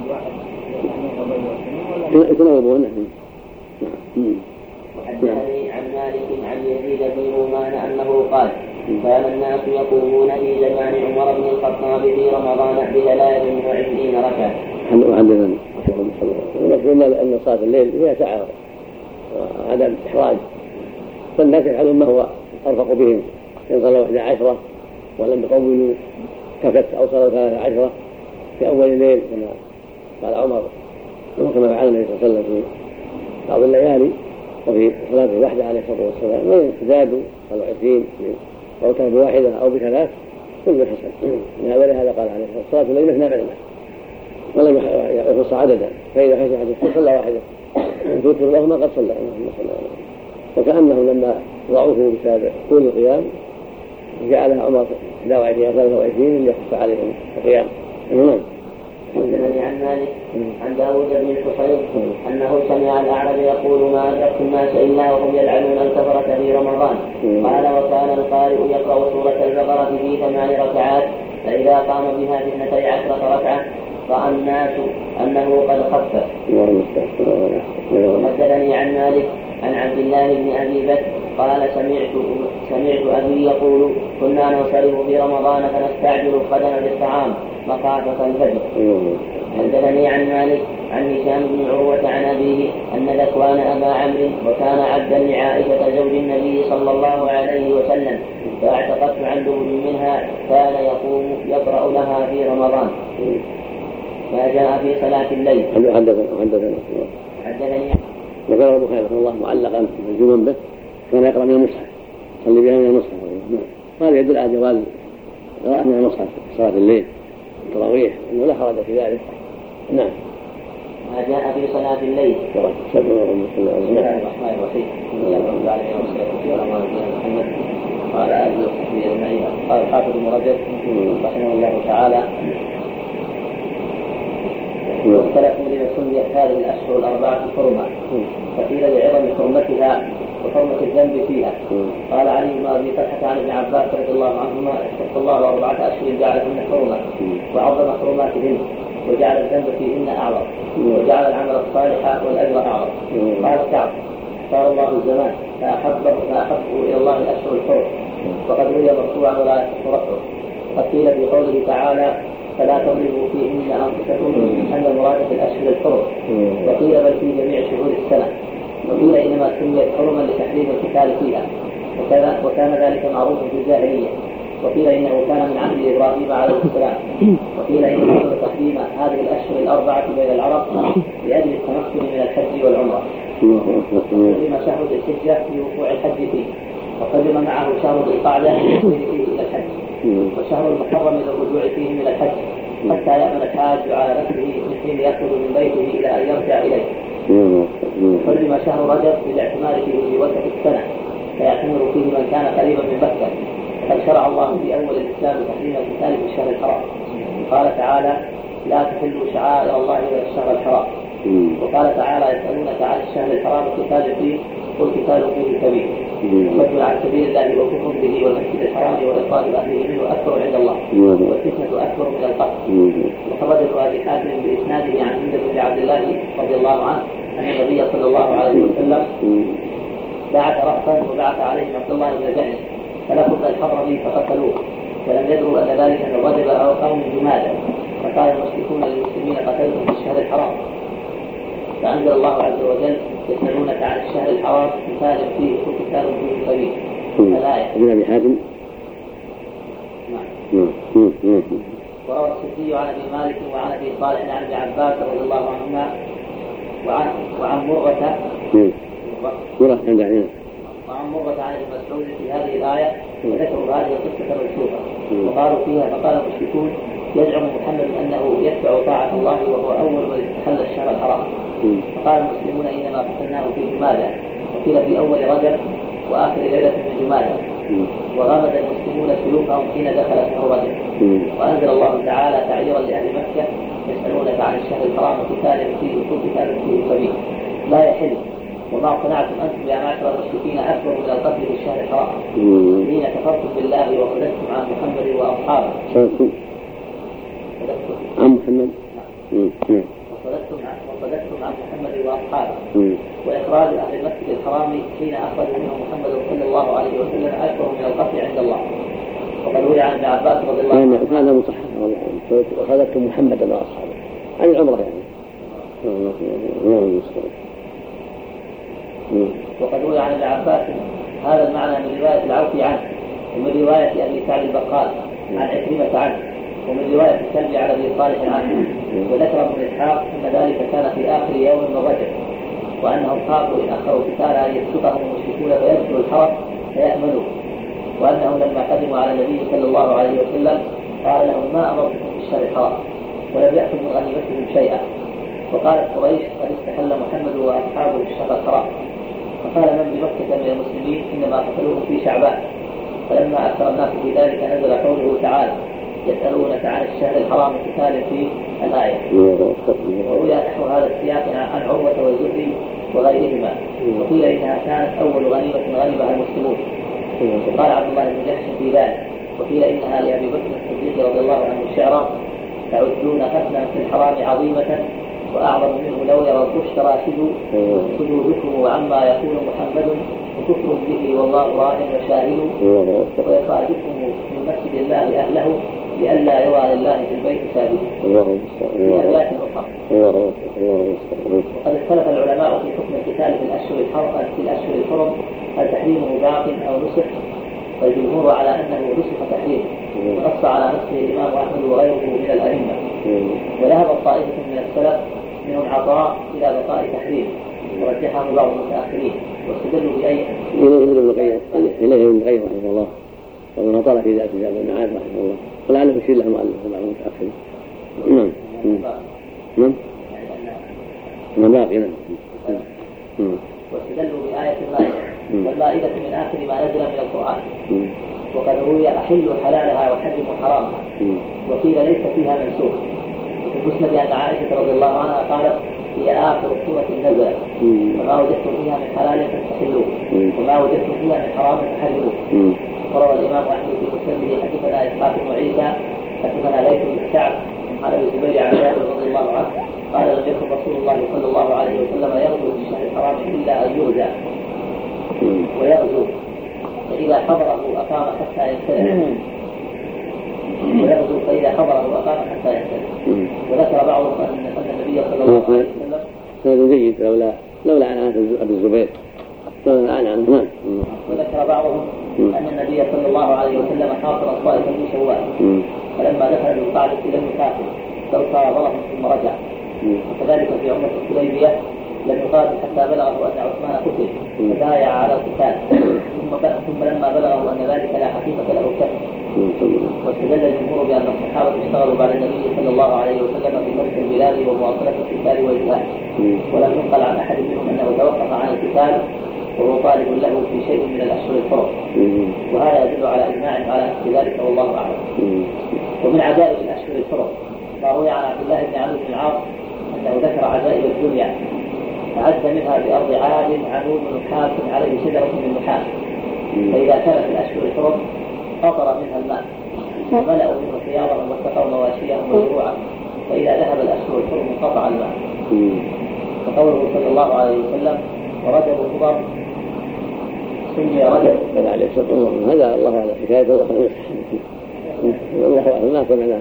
يتناوبون. نعم. وحدثني عن مالك عن يزيد بن رومان أنه قال كان الناس يقومون في زمان عمر بن الخطاب في رمضان بثلاث وعشرين ركعة. وحدثني ونقول أن صلاة الليل فيها سعة وعدم إحراج فالناس يفعلون ما هو أرفق بهم إن صلوا إحدى عشرة ولم يطولوا كفت أو صلوا ثلاثة عشرة في أول الليل كما قال عمر وكما فعل النبي صلى الله عليه وسلم في بعض الليالي وفي صلاة الوحدة عليه الصلاة والسلام وإن زادوا صلوا عشرين أو كان بواحدة أو بثلاث كل حسن ولهذا قال عليه الصلاة والسلام الليل مثنى مثنى ولم يخص عددا فإذا خشي أحدكم صلى واحدة توتر له ما قد صلى اللهم صل على محمد وكأنه لما ضعفوا بسبب طول القيام جعلها عمر إحدى وعشرين أو ثلاثة وعشرين ليخف عليهم القيام. نعم. حدثني عن مالك عن داود بن الحصين أنه سمع الأعرج يقول ما أدركت الناس إلا وهم يلعنون الكفرة في رمضان. قال وكان القارئ يقرأ سورة البقرة في ثمان ركعات فإذا قام بها في اثنتي عشرة ركعة رأى الناس أنه قد خفف. حدثني عن مالك عن عبد الله بن أبي بكر قال سمعت سمعت أبي يقول كنا ننصرف في رمضان فنستعجل الخدم بالطعام مخافة الفجر. حدثني عن مالك عن هشام بن عروة عن أبيه أن ذكوان أبا عمرو وكان عبدا لعائشة زوج النبي صلى الله عليه وسلم فاعتقدت عن لبن منها كان يقوم يقرأ لها في رمضان ما جاء في صلاة الليل. حدثني حدثني ذكر البخاري رحمه الله معلقا مجزوما به كان يقرأ من المصحف صلي بها من المصحف. هذا يدل على جواز قراءة من المصحف صلاة الليل التراويح انه لا حرج في ذلك. نعم. ما جاء في صلاة الليل. بسم الله الرحمن الرحيم. اللهم عليه وسلم على محمد وعلى آله وصحبه أجمعين. قال الحافظ ابن رجب رحمه الله تعالى واختلفوا لما سميت هذه الأشهر الأربعة حرما، فقيل لعظم حرمتها وحرمة الذنب فيها. قال علي بن أبي طلحة عن ابن عباس رضي الله عنهما: اتقوا الله أربعة أشهر جعلهن حرما وعظم حرماتهن وجعل الذنب فيهن أعظم وجعل العمل الصالح والأجر أعظم. قال كعب: اختار الله الزمان فأحبه فأحبه إلى الله الأشهر الحرم، وقد روي مرفوعا ولا يصح رفعه. وقيل في قوله تعالى: فلا تضربوا فيهن أنفسكم أن المراد في الأشهر الحرم، وقيل بل في جميع شهور السنة، وقيل إنما سميت حرما لتحريم القتال فيها، وكذا وكان ذلك معروفا في الجاهلية. وقيل إنه كان من عهد إبراهيم عليه السلام. وقيل إنه حصل تحريم هذه الأشهر الأربعة بين العرب لأجل التمكن من الحج والعمرة. وقدم شهر ذي الحجة في وقوع الحج فيه، وقدم معه شهر ذي القعدة للوصول فيه إلى الحج، وشهر المحرم للرجوع فيه من الحج حتى يأمن الحاج على نفسه من حين يخرج من بيته إلى أن يرجع إليه. قدم شهر رجب للاعتمار فيه في وسط السنة فيعتمر فيه من كان قريبا من مكة. قد شرع الله في أول الإسلام تحريم القتال في الشهر الحرام. قال تعالى: لا تحلوا شعائر الله ولا الشهر الحرام. وقال تعالى: يسألونك عن الشهر الحرام قتال فيه قل قتال فيه كبير وصد عن سبيل الله وكفر به والمسجد الحرام وإخراج أهله منه أكبر عند الله والفتنة أكبر من القتل. وخرج ابن أبي حاتم بإسناده عن جندب بن عبد الله رضي الله عنه أن النبي صلى الله عليه وسلم بعث رأسا وبعث عليهم عبد الله بن جحش فلقوا الحضرمي فقتلوه، ولم يدروا أن ذلك من رجب أو من جمادى، فقال المشركون للمسلمين: قتلهم في الشهر الحرام. فأنزل الله عز وجل: يسألونك عن الشهر الحرام قتال فيه وقتال فيه كبير. الآية. ابن أبي حاتم. نعم. وروى السدي عن أبي مالك وعن أبي صالح عن ابن عباس رضي الله عنهما وعن وعن مرة مرة عند عينه وعن مرة عن ابن مسعود في هذه الآية وذكروا هذه القصة منسوخة. وقالوا فيها: فقال المشركون: يزعم محمد أنه يتبع طاعة الله وهو أول من استحل الشهر الحرام. فقال المسلمون: إنما قتلناه في جمادى، وقيل في أول رجب وآخر ليلة من جمادى. وغمد المسلمون سيوفهم حين دخل شهر رجب. وأنزل الله تعالى تعييرا لأهل مكة: يسألونك عن الشهر الحرام قتال فيه وقتال فيه كبير لا يحل، وما اقتنعتم أنتم يا معشر المشركين أكبر من القتل في الشهر الحرام حين كفرتم بالله وصددتم عن محمد وأصحابه. عن محمد وصددتم عن وصددتم عن محمد وأصحابه. وإخراج أهل المسجد الحرام حين أخرجوا منه محمد صلى الله عليه وسلم أكبر من القتل عند الله. وقد روي عن ابن عباس رضي الله عنه هذا مصحح: وصددتم محمدا وأصحابه عن العمرة يعني. وقد روي عن ابن عباس هذا المعنى من رواية العوفي عنه، ومن رواية أبي سعد البقال عن عكرمة عنه، ومن رواية الكلبي على ابي صالح عنه. وذكر ابن إسحاق أن ذلك كان في آخر يوم من رجب، وأنهم خافوا إن أخروا القتال أن يسقطهم المشركون فيدخلوا الحرم فيأمنوا، وأنهم لما قدموا على النبي صلى الله عليه وسلم قال لهم: ما أمرتكم بالشهر الحرام ولم يأخذ من غنيمتهم شيئا. وقالت قريش: قد استحل محمد وأصحابه الشهر الحرام. فقال من بمكة من المسلمين: إنما قتلوه في شعبان. فلما أكثر الناس في ذلك نزل قوله تعالى: يسألونك عن الشهر الحرام قتال فيه الآية. وروي نحو هذا السياق عن عروة والزهري وغيرهما. وقيل إنها كانت أول غنيمة غنمها المسلمون. وقال عبد الله بن جحش في ذلك. وقيل إنها لأبي بكر الصديق رضي الله عنه الشعرى: تعدون قتلا في الحرام عظيمة وأعظم منه لو يرى الرشد راشد صدوركم وعما يقول محمد وكفر به والله راء وشاهد ويخرجكم من مسجد الله أهله لئلا يرى لله في البيت سابق. في آيات أخرى. وقد اختلف العلماء في حكم القتال في الأشهر الحرم في الأشهر الحرم هل تحريمه باق أو نسخ، والجمهور على أنه نسخ تحريمه، ونص على نفسه الإمام أحمد وغيره من الأئمة. وذهب الطائفة من السلف منهم عطاء إلى بقاء تحريمه ورجحه بعض المتأخرين واستدلوا بأي إليه ابن القيم إليه ابن القيم رحمه الله، ومن أطال في ذات زاد المعاد رحمه الله، ولعله يشير له مؤلف بعض المتأخرين. نعم نعم نعم باقي نعم. واستدلوا بآية المائدة، والمائدة من آخر ما نزل من القرآن. وقد روي أحل حلالها وحرم حرامها، وقيل ليس فيها منسوخ، وفي المسند أن عائشة رضي الله عنها قالت هي آخر سورة نزلت وما وجدتم فيها من حلال فاستحلوه وما وجدتم فيها من حرام فحلوه. وروى الإمام أحمد في مسنده حدثنا إسحاق بن عيسى حدثنا ليث بن سعد عن أبي الزبير عن جابر رضي الله عنه قال لم يكن رسول الله صلى الله عليه وسلم يغزو في الشهر الحرام إلا أن يغزى ويغزو فإذا حضره أقام حتى يستلم ويغزو فإذا حضره أقام حتى يستلم. وذكر بعضهم أن النبي صلى الله عليه وسلم هذا جيد لولا لولا عن أبي الزبير لولا عن عنه. وذكر بعضهم أن النبي صلى الله عليه وسلم حاصر الطائف في شوال فلما دخل بالقاعدة لم يقاتل بل صابرهم ثم رجع. وكذلك في عمرة الحديبية لم يقاتل حتى بلغه أن عثمان قتل فبايع على القتال ثم لما بلغه أن ذلك لا حقيقة له كفر. واستدل الجمهور بأن الصحابة اشتغلوا بعد النبي صلى الله عليه وسلم في فتح البلاد ومواصلة القتال والجهاد ولم ينقل عن أحد منهم أنه توقف عن القتال وهو طالب له في شيء من الأشهر الحرم. وهذا يدل على إجماع على ذلك والله أعلم. ومن عجائب الأشهر الحرم ما روي عن عبد الله بن عمرو بن العاص أنه ذكر عجائب الدنيا فعد منها بأرض عاد عنود نحاس عليه شجرة من نحاس فإذا كانت الأشهر الحرم قطر منها الماء وملأوا منه خيارهم واتقوا مواشيهم وزروعهم فإذا ذهب الأشهر الحرم انقطع الماء. فقوله صلى الله عليه وسلم ورجب مضر سمي رجب هذا الله على حكاية الله الله ما سمعناه.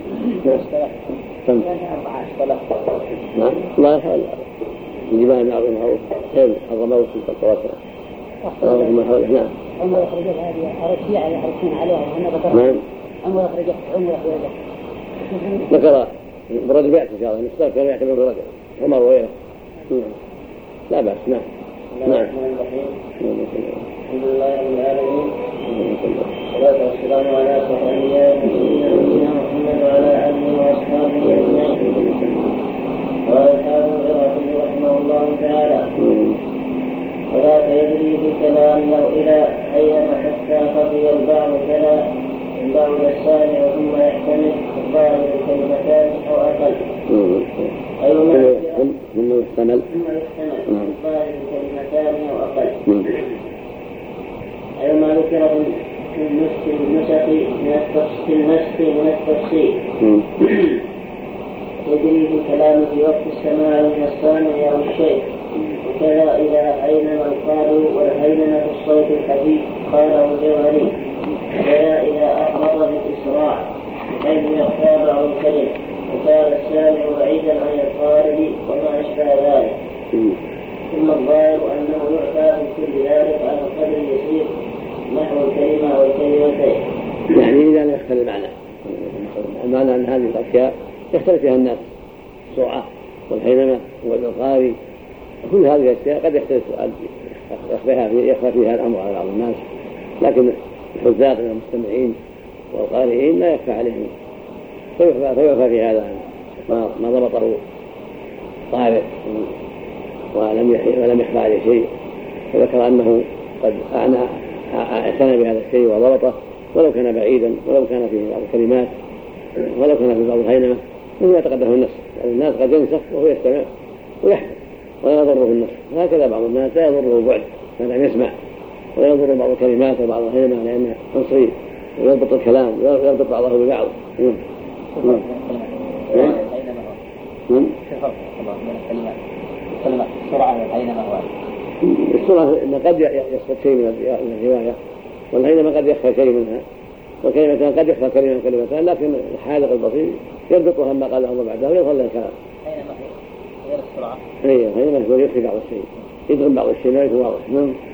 نعم الله يفعل الجماعة معروف معروف خير الرموت في التواصل اللهم حوله. نعم عمر أخرجت هذه أرسية يحرصون عليها نعم عمر أخرجت عمر أخرجت ذكر برجل يأتي إن شاء الله نستطيع كانوا يعتبرون برجل عمر وغيره لا بأس. نعم نعم الحمد لله رب العالمين والصلاة والسلام على أشرف الأنبياء نبينا محمد وعلى آله وأصحابه أجمعين. قال الحافظ العراقي رحمه الله تعالى ولا يدري بكلام له إلى أيما حتى خفي البعض كلا البعض السامع ثم يحتمل الظاهر بكلمتان أو أقل أيما ثم يحتمل الظاهر بكلمتان أو أقل أيما ذكر في النسخ من التفصيل يدري بكلام في وقت السماع من السامع أو الشيء. وكذا إذا أينما القارئ والهينم في الصوت الخفيف قاله الجوهري. وكذا إذا أحبط بالإسراع حيث يخفى بعض الكلم وكان السامع بعيدا عن القارئ وما أشبه ذلك. ثم الظاهر أنه يعفى من كل ذلك على قدر يسير نحو الكلمة والكلمتين. يعني إذا لا يختلف المعنى المعنى أن هذه الأشياء يختلف فيها الناس السرعة والهينمة والقارئ كل هذه الأشياء قد يختلف يخفى فيها الأمر على بعض الناس لكن الحذاق من المستمعين والقارئين لا يخفى عليهم فيخفى في هذا ما ضبطه قارئ ولم ولم يخفى عليه شيء. فذكر أنه قد اعتنى بهذا الشيء وضبطه ولو كان بعيدا ولو كان فيه بعض الكلمات ولو كان في بعض الهينمة مثل ما تقدمه النص. يعني الناس قد ينسخ وهو يستمع ويحفظ ولا يضره النص. هكذا بعض الناس لا يضره بعد ما لم يسمع ولا يضر بعض الكلمات وبعض الهينمة لأنها عنصرية ويضبط الكلام ويضبط بعضه ببعض. السرعة إن قد يسقط شيء من الرواية والهينمة قد يخفى شيء منها وكلمتان قد يخفى كلمة كلمتان لكن الحالق البسيط يضبطها ما قاله الله بعدها ويظل الكلام. هينمة غير السرعة. أيه هينمة هو يخفي بعض الشيء يدخل بعض الشيء ما يكون واضح.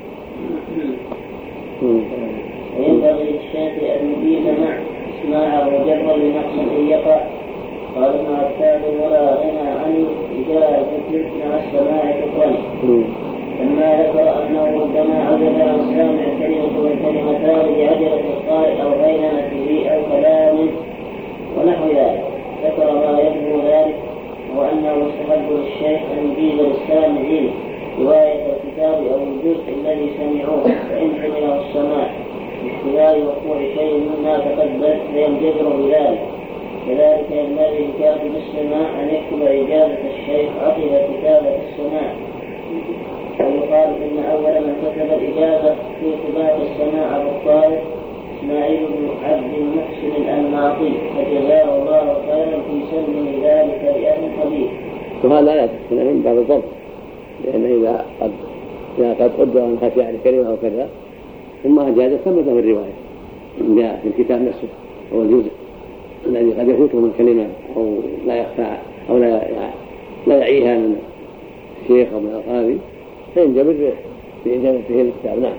وينبغي للشافعي أن يجيز مع اسماعه وجره لنقص إن يقع. قال ابن عباد ولا غنى عن إجارة الذكر مع السماع كفرا. لما ذكر أنه ربما عزل عن السامع كلمة والكلمتان بعجلة القارئ أو هينمة أو كلام ونحو ذلك ذكر ما يجب ذلك وأنه مستحب للشيخ أن يجيز للسامعين رواية الكتاب أو الجزء الذي سمعوه فإن حمله السماع باختيار وقوع شيء مما تقدم فينجبر بذلك كذلك ينبغي لكاتب السماع أن يكتب إجازة الشيخ عقب كتابة السماع. ويقال إن أول من كتب الإجازة في كتاب السماع بالطالب إسماعيل بن عبد المحسن الأنماطي فجزاه الله خيرا في سلم ذلك لأهل الحديث. وهذا لا يتحسن من باب الضبط، لأن إذا قد إذا قد قدر أن خشي على كلمة أو كذا ثم أجازة ثبته الرواية جاء في الكتاب نفسه هو الجزء الذي قد يفوته من كلمة أو لا يخفى أو لا لا يعيها من الشيخ أو من القاضي فينجبر في إجابته للكتاب. نعم.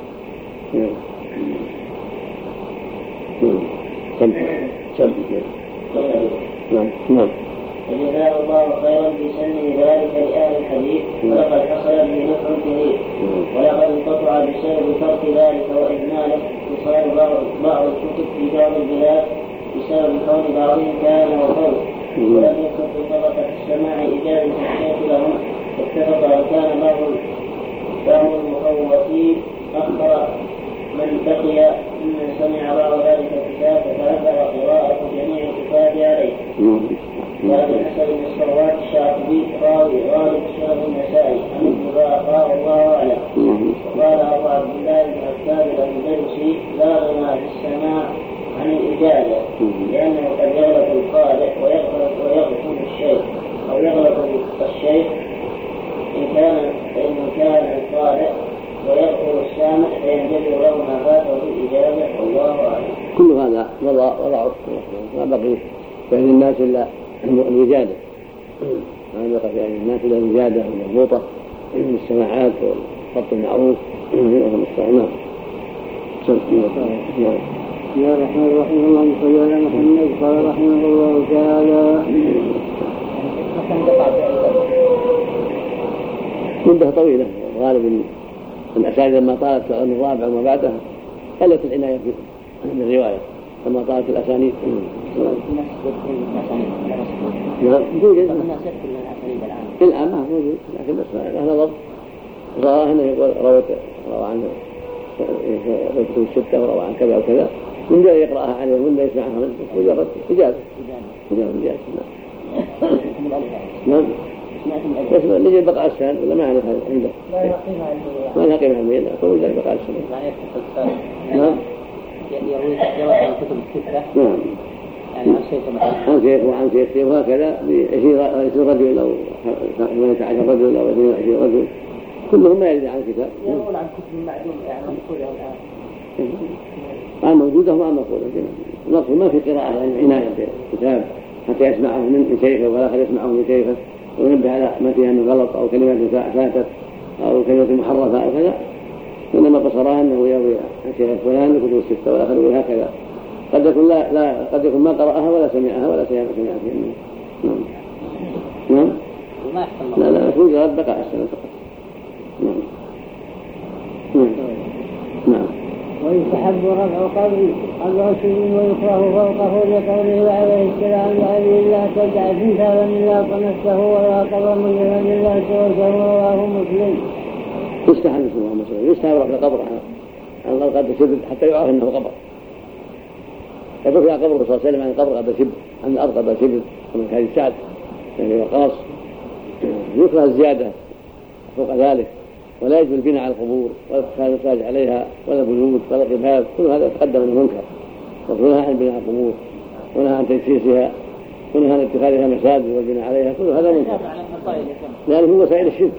سم سم نعم نعم. فجزاه الله خيرا في سن ذلك لأهل الحديث، ولقد حصل به نفع كبير، ولقد انقطع بسبب ترك ذلك وإهماله اتصال بعض الكتب في بعض البلاد بسبب كون بعضهم كان وفوت، ولم يكن في طبقة السماع إجازة الشيخ لهم، اتفق أن كان بعض المفوتين أخر من بقي ممن سمع بعض ذلك الكتاب فتأخر قراءة جميع الكتاب عليه. ولكن حسب بن الصوات الشاطبي راوي غالب الشرف النسائي عن ابن باقر والله أعلم. وقال أبو عبد الله بن عتاب الأندلسي لا غنى في السماع عن الإجازة، لأنه قد يغلط القارئ ويغلط ويغفل الشيخ أو يغلط الشيخ إن كان إن كان القارئ ويغفل السامع فينجبر له ما فاته الإجازة والله أعلم. كل هذا وضع وضع ما بقي بين الناس إلا الوجادة، ما بقي بين الناس إلا الوجادة والمضبوطة من السماعات والخط المعروف منهم السماع. بسم الله الرحمن الرحيم. اللهم صل على محمد. قال رحمه الله تعالى مدة طويلة غالبا الأسانيد لما طالت الرابع وما بعدها قلت العناية بالرواية لما طالت الأسانيد. نعم يوجد الآن ما موجود، لكن بس هذا ضبط. رأى هنا يقول روت روى عنه روته الستة وروى عن كذا وكذا من ذا يقرأها عليه ومن ذا يسمعها منه مجرد إجازة مجرد إجازة. نعم بس نجي بقى السنة ولا ما نعرف عنده ما لها قيمة علمية أقول ذلك بقى السنة. نعم يروي يروي الكتب الستة. نعم يعني عن شيخ عن شيخ وعن شيخ وهكذا بعشرين رجل أو ثمانية عشر رجل أو اثنين وعشرين رجل كلهم ما يرد عن الكتاب. يقول عن كتب المعدوم يعني مقولة الآن عن موجودة وما مقولة نصف ما في قراءة يعني عناية بالكتاب حتى يسمعه من شيخه والآخر يسمعه من شيخه وينبه على ما فيها من غلط أو كلمات فاتت أو كلمة محرفة أو كذا، إنما بصرها أنه يروي عن شيخ فلان كتب الستة والآخر يقول هكذا. قد يكون لا لا قد يكون ما قرأها ولا سمعها ولا سمع سمعها فيها. نعم نعم لا لا يكون جرد بقاء السنة فقط. نعم نعم نعم. ويستحب رفع قبري قبر سجن ويكره فوقه لقوله عليه السلام لأبي لا تدع تمثالا إلا طمسته ولا قبر مجرا إلا سوته رواه مسلم. يستحب اسمه مسلم يستحب رفع قبره عن القبر شبر حتى يعرف أنه قبر. يقول فيها قبر صلى الله عليه وسلم عن قبر قبر شبر عن الأرض قبر شبر ومن كان السعد يعني وقاص. يكره الزيادة فوق ذلك ولا يجب البناء على القبور ولا اتخاذ المساجد عليها ولا بيوت ولا قباب، كل هذا يتقدم من المنكر. ونهى عن البناء على القبور ونهى عن تجسيسها ونهى عن اتخاذها مساجد والبناء عليها، كل هذا منكر لأنه هو وسائل الشرك.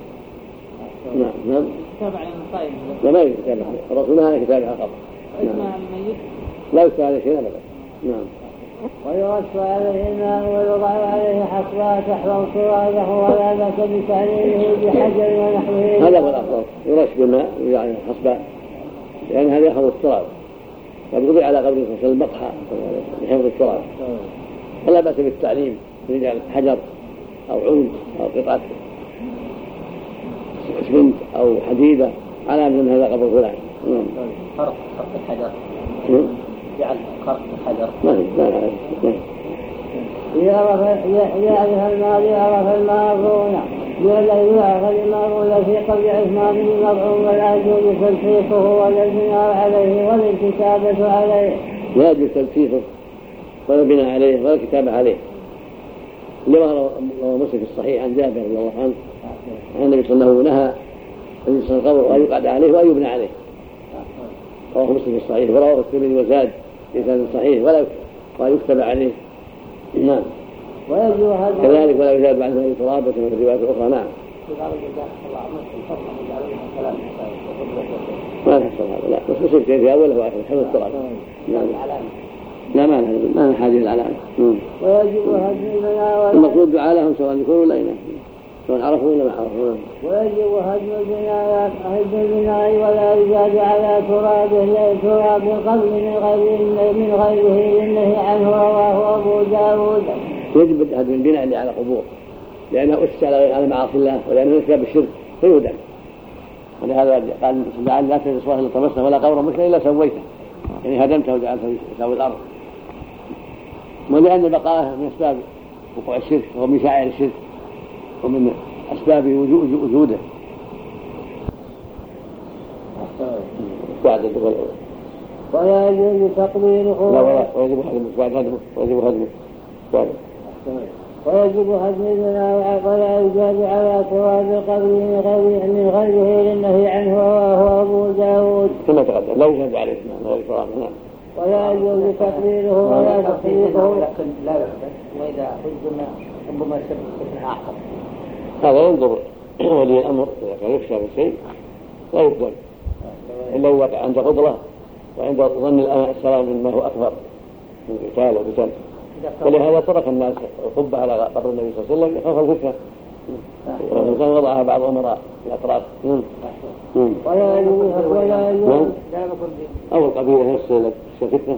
نعم نعم لا ما يكتب الرسول نهى عن كتابها قبل. لا يكتب هذا شيء أبدا. نعم. ويرش عليه الماء ويوضع عليه حصبة تحرم ترابه ولا بأس بتعليله بحجر ونحوه. هذا هو الأفضل، يرش بالماء ويعني حصبة لأن هذا يحفظ التراب. فبقضي على قبر صلى المقحى لحفظ التراب. ولا بأس بالتعليم يجعل حجر أو عود أو قطعة اسمنت أو حديدة على أن هذا قبر فلان. نعم. خرق خرق الحجر. جعل خرق الحجر. نعم نعم. يعرف المال يعرف المارون والذي يعرف المارون في قبل عثمان بن مظعون ولا يجوز تلفيقه ولا البناء عليه ولا الكتابة عليه. لا يجوز تلفيقه ولا بناء عليه ولا كتابة عليه. لما روى مسلم في الصحيح عن جابر رضي الله عنه عن النبي صلى الله عليه وسلم نهى أن يصلى القبر وأن يقعد عليه وأن يبنى عليه. رواه مسلم في الصحيح ورواه الترمذي وزاد بإسناد صحيح ولا وأن يكتب عليه. نعم. كذلك ولا يزاد بعد ذلك ترابة من الروايات الأخرى. نعم. ما تحصل هذا لا بس نصير في أوله وآخره حفظ التراب. لا ما ما هذه العلامة. ويجب هدم المقصود دعاء لهم سواء يكونوا ولا ينام سواء عرفوا ولا ما عرفوا. ويجب هدم البناء هدم البناء ولا يزاد على ترابه تراب القبر من غير من غيره للنهي عنه رواه أبو داود. يجب هدم البناء اللي على قبور لأنه أسس على معاصي الله ولأنه أسس بالشرك فيهدم. ولهذا قال لعل لا تجلس واحد طمسنا ولا قبر مشكلة إلا سويته يعني هدمته وجعلته يساوي الأرض. ولأن البقاء من أسباب وقوع الشرك ومن شعائر الشرك ومن أسباب وجوده. بعد الدخول ولا يجوز تقبيله ويجب هدمه بعد هدمه ويجب هدمه بعد ويجب هدم البناء ولا يزاد على تراب القبر من غيره للنهي عنه رواه أبو داود. كما تقدم لا يزاد عليه من غير تراب. ولا يجوز تقبيله ولا تحريقه. لكن لا يحدث وإذا حزنا ربما يسبب فتنة أعظم. هذا ينظر ولي الأمر إذا كان يخشى بالشيء لا يقبل إلا هو عند قدرة وعند ظن السلام مما هو أكبر من قتال وقتال. ولهذا ترك الناس القبة على قبر النبي صلى الله عليه وسلم يخاف الفتنة وكان وضعها بعض أمراء الأطراف. ولا يجوز ولا يجوز أو القبيلة نفسها فتنة.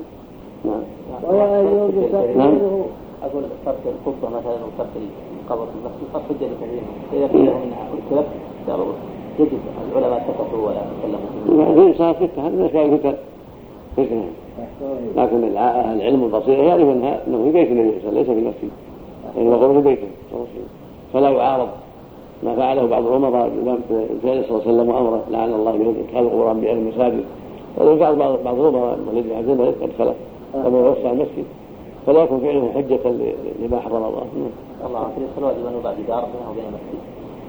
ولا يجوز تقبيله. أقول ترك القبة مثلا وترك القبر نفسه قد حجة كثيرة إذا قيل منها الكلب يجب العلماء سكتوا ولا تكلموا. هذه صارت فتنة هذا كان فتنة فتنة لكن العلم البصير يعرف أنها أنه في بيت النبي صلى الله عليه وسلم ليس في المسجد يعني يقول في بيته فلا يعارض ما فعله بعض الأمراء بفعل صلى الله عليه وسلم وأمره لعن الله بهم اتخاذ القرآن بأهل المساجد. ولو فعل بعض الأمراء الذي يعزمه قد خلف كما يوسع المسجد فلا يكون فعله حجة لما حرم الله. الله عافية الصلاة لمن بعد دار بينه وبين المسجد.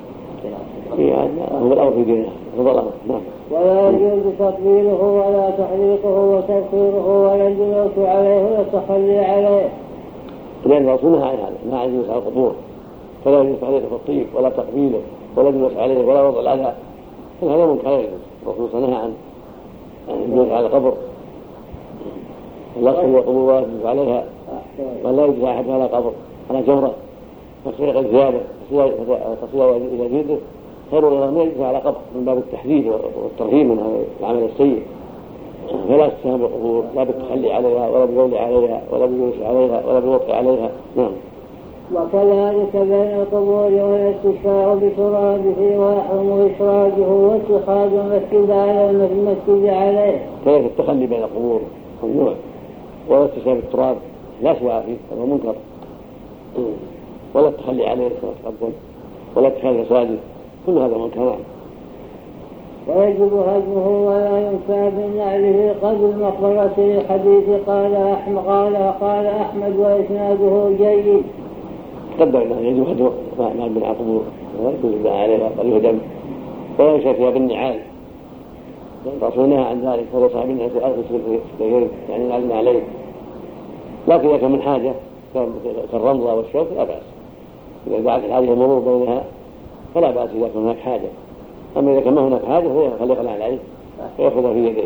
هو الأمر في دينه فضله. ولا يجوز تقبيله ولا تحريقه وتكفيره ولا الجلوس عليه ولا التخلي عليه. لأن الرسول نهى عن هذا نهى عن الجلوس على القبور فلا يجوز عليه في الطيب ولا تقبيله ولا الجلوس عليه ولا وضع الأذى هذا منكر لا يجوز. الرسول نهى عن الجلوس على القبر اللصق والقبور ولا يجلس عليها ولا يجلس أحد على قبر على جمرة تصيغ الزيادة تصيغ إلى جلده خير الله ما يجلس على قبر من باب التحذير والترهيب من هذا العمل السيء. فلا تستهان بالقبور لا بالتخلي عليها ولا بالقول عليها ولا بالجلوس عليها ولا بالوطء عليها. نعم. وكذلك بين القبور والاستشفاء بترابه ويحرم إخراجه واتخاذ المسجد على المسجد عليه. كذلك التخلي بين القبور ممنوع ولا استشفاء بالتراب لا سواء فيه هذا منكر ولا التخلي عليه ولا اتخاذ مساجد كل هذا منكر. ويجب هدمه ولا ينفع بالنعل في قبر المقبرة للحديث قال أحمد قال قال أحمد وإسناده جيد. قدر أنه يجب هدمه ما من القبور ولا يجوز عليها قد يهدم ولا يشفى فيها بالنعال. الرسول نهى عن ذلك فليس بالناس أرخص في يعني نعلم عليه. لكن إذا كان من حاجة كالرمضة والشوك لا بأس. إذا دعت الحاجة المرور بينها فلا بأس إذا كان هناك حاجة. أما إذا كان ما هناك حاجة فخلق على العين فيأخذها في يديه.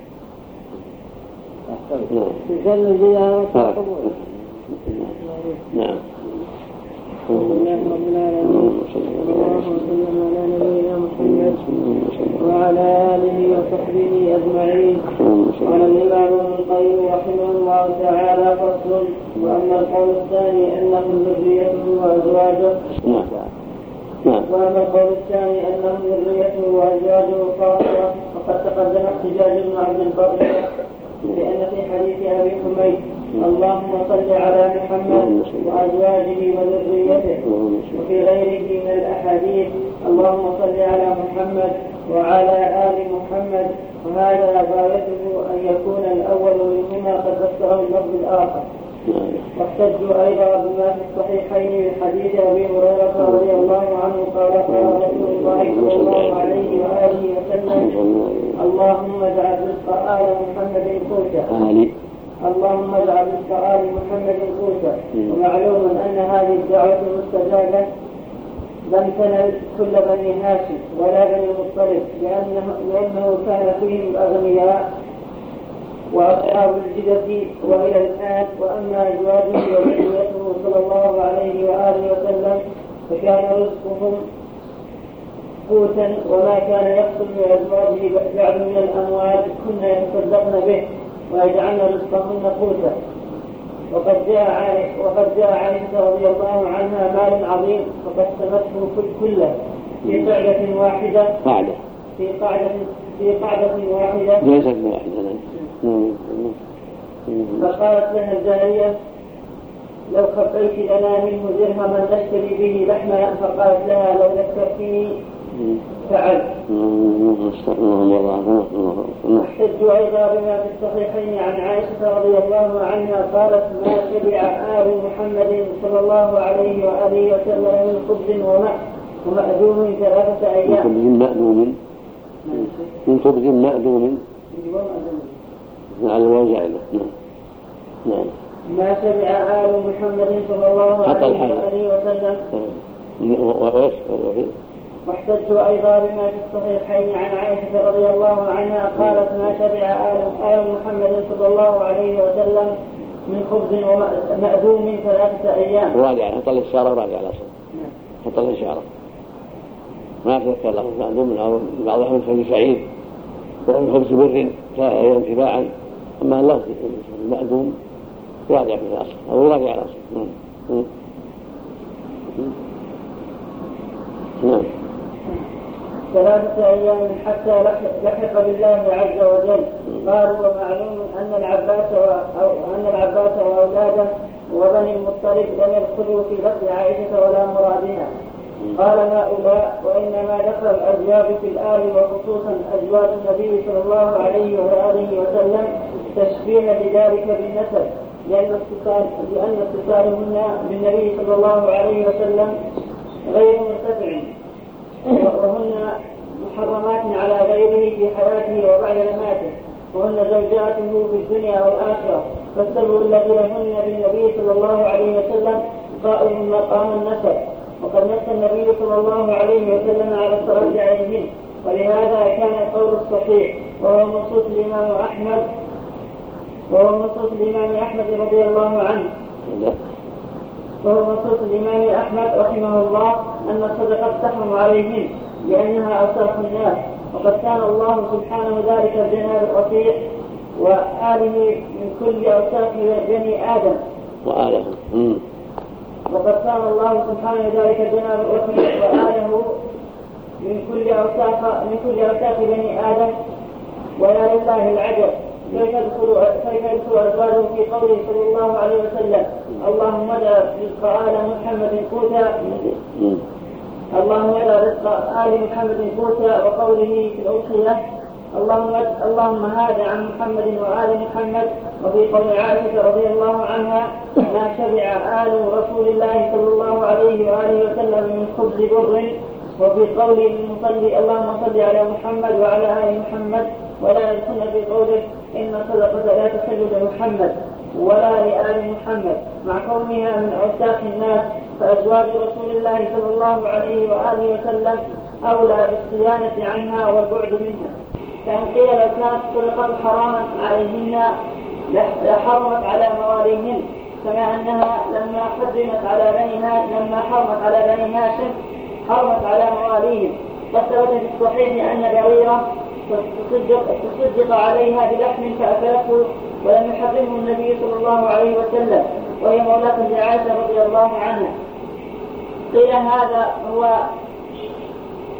تسلم زيارة القبور. نعم. وعلى آله وصحبه أجمعين. قال الإمام ابن القيم رحمه الله تعالى فصل. وأما القول الثاني أنهم ذريته وأزواجه وأما القول الثاني أنهم ذريته وأزواجه فقد تقدم احتجاج ابن عبد البر لأن في حديث أبي حميد اللهم صل على محمد وأزواجه وذريته. وفي غيره من الأحاديث اللهم صل على محمد وعلى آل محمد، وهذا غايته أن يكون الأول منهما قد فسره اللفظ الآخر. واحتجوا أيضا بما في الصحيحين من حديث أبي هريرة رضي الله عنه قال قال رسول الله صلى الله عليه وآله وسلم: اللهم اجعل رزق آل محمد قوتا. اللهم اجعل رزق آل محمد قوتا. ومعلوم أن هذه الدعوة المستجابة لم تنل كل بني هاشم ولا بني المطلب، لأنه, لأنه كان فيهم الأغنياء وأصحاب الجدة وإلى الآن. وأما أزواجه وذريته صلى الله عليه وآله وسلم فكان رزقهم قوتا، وما كان يحصل لأزواجه بعد من الأموال كنا يتصدقن به ويجعلن رزقهن قوتا. وقد جاء وقد جاء عائشة رضي الله عنها مال عظيم فقسمته كله في قاعدة واحدة قاعدة في قاعدة في قاعدة واحدة ليست واحدة. فقالت لها الجارية: لو خبيت لنا منه درهما نشتري به لحما. فقالت لها: لو ذكرتني فعلت. احتجوا أيضا بما في الصحيحين عن عائشة رضي الله عنها قالت: ما شبع آل محمد صلى الله عليه وآله وسلم من خبز ومأدوم ثلاثة أيام. من مأدوم من خبز مأدوم على الوزع. نعم. ما شبع آل محمد صلى الله عليه وآله وسلم. واحتجوا أيضا بما في الصحيحين عن عائشة رضي الله عنها قالت: ما شبع آل محمد صلى الله عليه وسلم من خبز ومأدوم ثلاثة أيام. راجع حط الإشارة راجع على صوت حط الإشارة ما تذكر له مأدوم من بعضهم من خبز سعيد ومن خبز بر ثلاثة أيام تباعا. أما الله المأدوم راجع في الأصل أو راجع على صوت. نعم. ثلاثة أيام حتى لحق بالله عز وجل. قالوا: ومعلوم أن العباس أو أن العباس وأولاده وبني المطلب لم يدخلوا في لفظ عائشة ولا مرادها. قال هؤلاء: وإنما دخل الأزواج في الآل وخصوصا أزواج النبي صلى الله عليه وآله وسلم تشبيها لذلك بالنسب، لأن اتصالهن بالنبي صلى الله عليه وسلم غير مرتفع، وهن محرمات على غيره في حياته وبعد مماته، وهن زوجاته في الدنيا والآخرة، فالسبب الذي لهن بالنبي صلى الله عليه وسلم قائم مقام النسب. وقد نص النبي صلى الله عليه وسلم على الصلاة عليهن، ولهذا كان القول الصحيح وهو منصوص الإمام أحمد وهو منصوص الإمام أحمد رضي الله عنه وهو منصوص الإمام أحمد رحمه الله أن الصدقة تحرم عليهن لأنها أوساخ الناس. وقد كان الله سبحانه ذلك الجناب الرفيع وآله من كل أوساخ بني آدم وآله وقد كان الله سبحانه ذلك الجناب الرفيع وآله من كل أوساخ من كل أوساخ بني آدم. ويا لله العجب كيف يدخل كيف يدخل أزواجه في قوله صلى الله عليه وسلم: اللهم اجعل رزق آل محمد قوتا اللهم اجعل رزق آل محمد قوتا وقوله في الأضحية: اللهم اللهم هذا عن محمد وآل محمد. وفي قول عائشة رضي الله عنها: ما شبع آل رسول الله صلى الله عليه وآله وسلم من خبز بر. وفي قوله المصلي: اللهم صل على محمد وعلى آل محمد. ولا يدخل في قوله: إن الصدقة لا تحل لمحمد ولا لآل محمد، مع كونها من أوساخ الناس، فأزواج رسول الله صلى الله عليه وآله وسلم أولى بالصيانة عنها والبعد منها. كان قيل لو كانت الصدقة حراما عليهن لحرمت على مواليهن، كما أنها لما حرمت على بني لما حرمت على بني هاشم حرمت على مواليهم. فثبت في الصحيح أن بريرة تصدق, تصدق عليها بلحم فأكلته ولم يحرمه النبي صلى الله عليه وسلم، وهي مولاة لعائشة رضي الله عنها. قيل هذا هو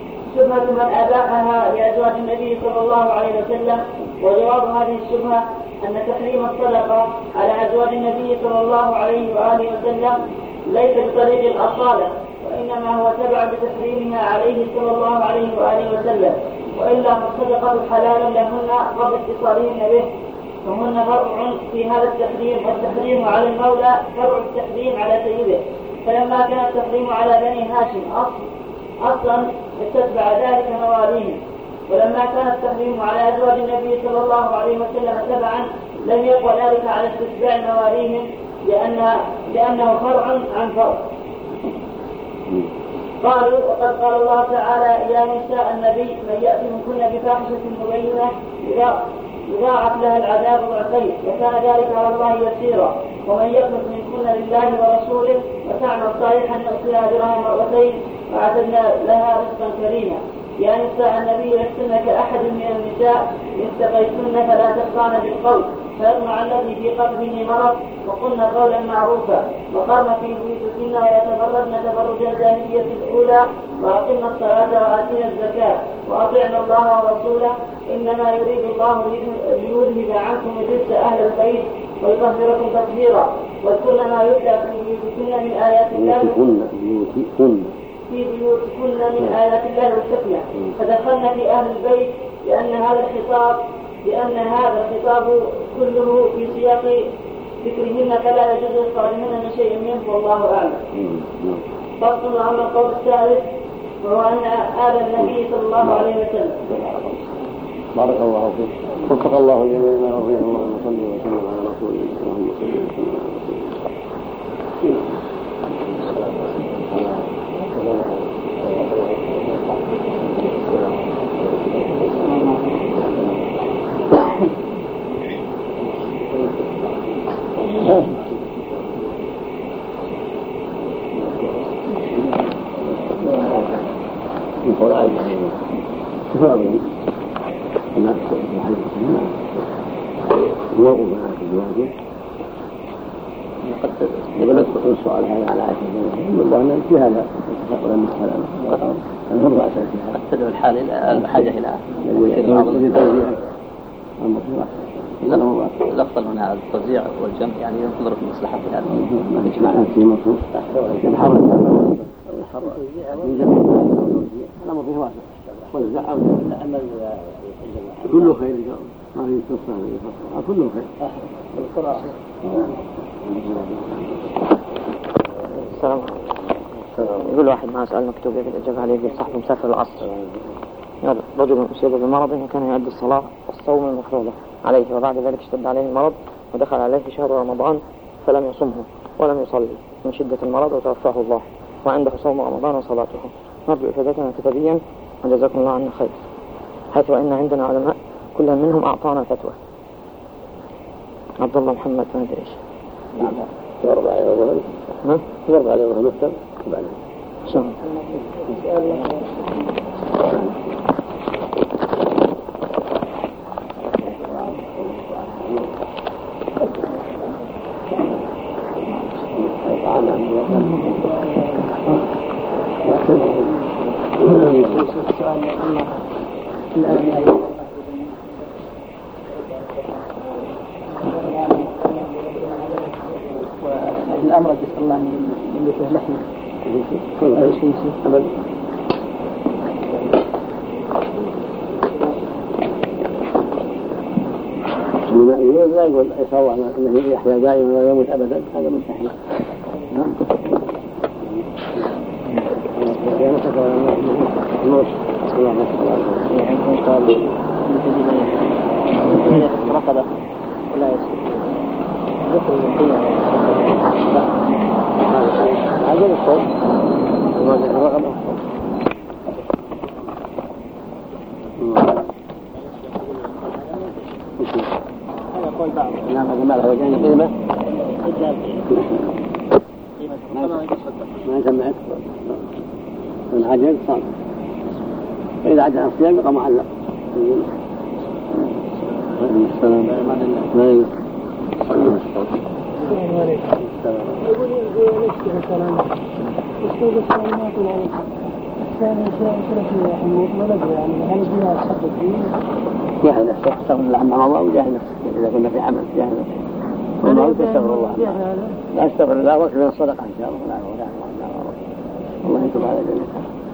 شبهة من أباحها لأزواج النبي صلى الله عليه وسلم. وجواب هذه الشبهة أن تحريم الصدقة على أزواج النبي صلى الله عليه وآله وسلم ليس بطريق الأصالة، وإنما هو تبع بتحريمها عليه صلى الله عليه وآله وسلم، وإلا فالصدقة حلال لهن قبل اتصالهن به، فهن فرع في هذا التحريم، والتحريم على المولى فرع التحريم على سيده. فلما كان التحريم على بني هاشم أصل أصلا استتبع ذلك مواليهم، ولما كان التحريم على أزواج النبي صلى الله عليه وسلم تبعا لم يقوى ذلك على استتباع مواليهم، لأن لأنه فرع عن فرع. قالوا وقد قال الله تعالى: يا نساء النبي من يأتي منكن بفاحشة مبينة يضاعف لها العذاب ضعفين وكان ذلك على الله يسيرا، ومن يقنط منكن لله ورسوله وتعمل صالحا نؤتها أجرها مرتين وأعتدنا لها رزقا كريما. يا نساء النبي لستن كأحد من النساء إن اتقيتن فلا تخضعن بالقول فيطمع الذي في قلبه مرض، وقلن قولا معروفا، وقرن في بيوتكن ويتبرجن تبرج الجاهلية الأولى، وأقمنا الصلاة وآتينا الزكاة وأطعنا الله ورسوله، إنما يريد الله ليذهب عنكم الرجس أهل البيت ويطهركم تطهيرا، واذكرن ما يتلى في بيوتكن من آيات الله في بيوتكن من آيات الله والحكمة. فدخلنا في أهل البيت لأن هذا الخطاب لأن هذا الخطاب كله في سياق ذكرهن، فلا يجوز إخراجهن من شيء منه، والله أعلم. فصل عن القول الثالث وهو أن آل النبي صلى الله عليه وسلم. بارك الله فيك، وفق الله الجميع ما يرضيه. اللهم صل وسلم على رسول الله. اللهم صل وسلم السؤال هذا على عائشة والله أن في هذا تقول أن هذا الفرض أساسها تدعو الحال إلى الحاجة إلى الأفضل هنا التوزيع والجمع، يعني ينظر في مصلحة هذا ما في مصلحة الحرج الحرج الأمر فيه واسع والزع كله خير إن شاء الله، ما في تصفى كله خير. السلام. يقول واحد ما سأل مكتوب يجب الإجابة عليه يقول صاحب مسافر العصر، هذا رجل أصيب بمرض وكان يؤدي الصلاة والصوم المفروض عليه، وبعد ذلك اشتد عليه المرض ودخل عليه في شهر رمضان فلم يصمه ولم يصلي من شدة المرض وتوفاه الله، وعنده صوم رمضان وصلاته. نرجو إفادتنا كتابيا وجزاكم الله عنا خير، حيث وإن عندنا علماء كل منهم أعطانا فتوى. عبد الله محمد ما أدري إيش. نعم. تضرب عليه وظهر. ها؟ تضرب عليه وظهر مكتب. وبعدين. شو؟ الأمر جزء الله من يشه لحمه كل أي شيء أبدا. لما يقول لا يقول يصور أنه يحيا دائما ولا يموت أبدا، هذا مستحيل. نعم. يعني تكون الموت الله ما شاء الله. يعني قال مثل رقبة ولا يسكت ذكر القيامة هذا الصوت ما ذكر الرقبة. هذا قول بعض. نعم هذا ما له وجهين قيمة. ما يسمى أكبر. من عجل صام. فإذا عجل الصيام يبقى معلق. السلام. ما يقول يقول السلام. استوى السلامات العليم. كان شيء شرفي حمود ما ندري يعني هل فيها صدق فيه؟ جاهل نفسه استغفر الله عما مضى وجاهل نفسه. إذا كنا في عمل في هذا والله تستغفر الله لا استغفر الله وكذا الصدقة إن شاء الله. الله يتوب على ذلك.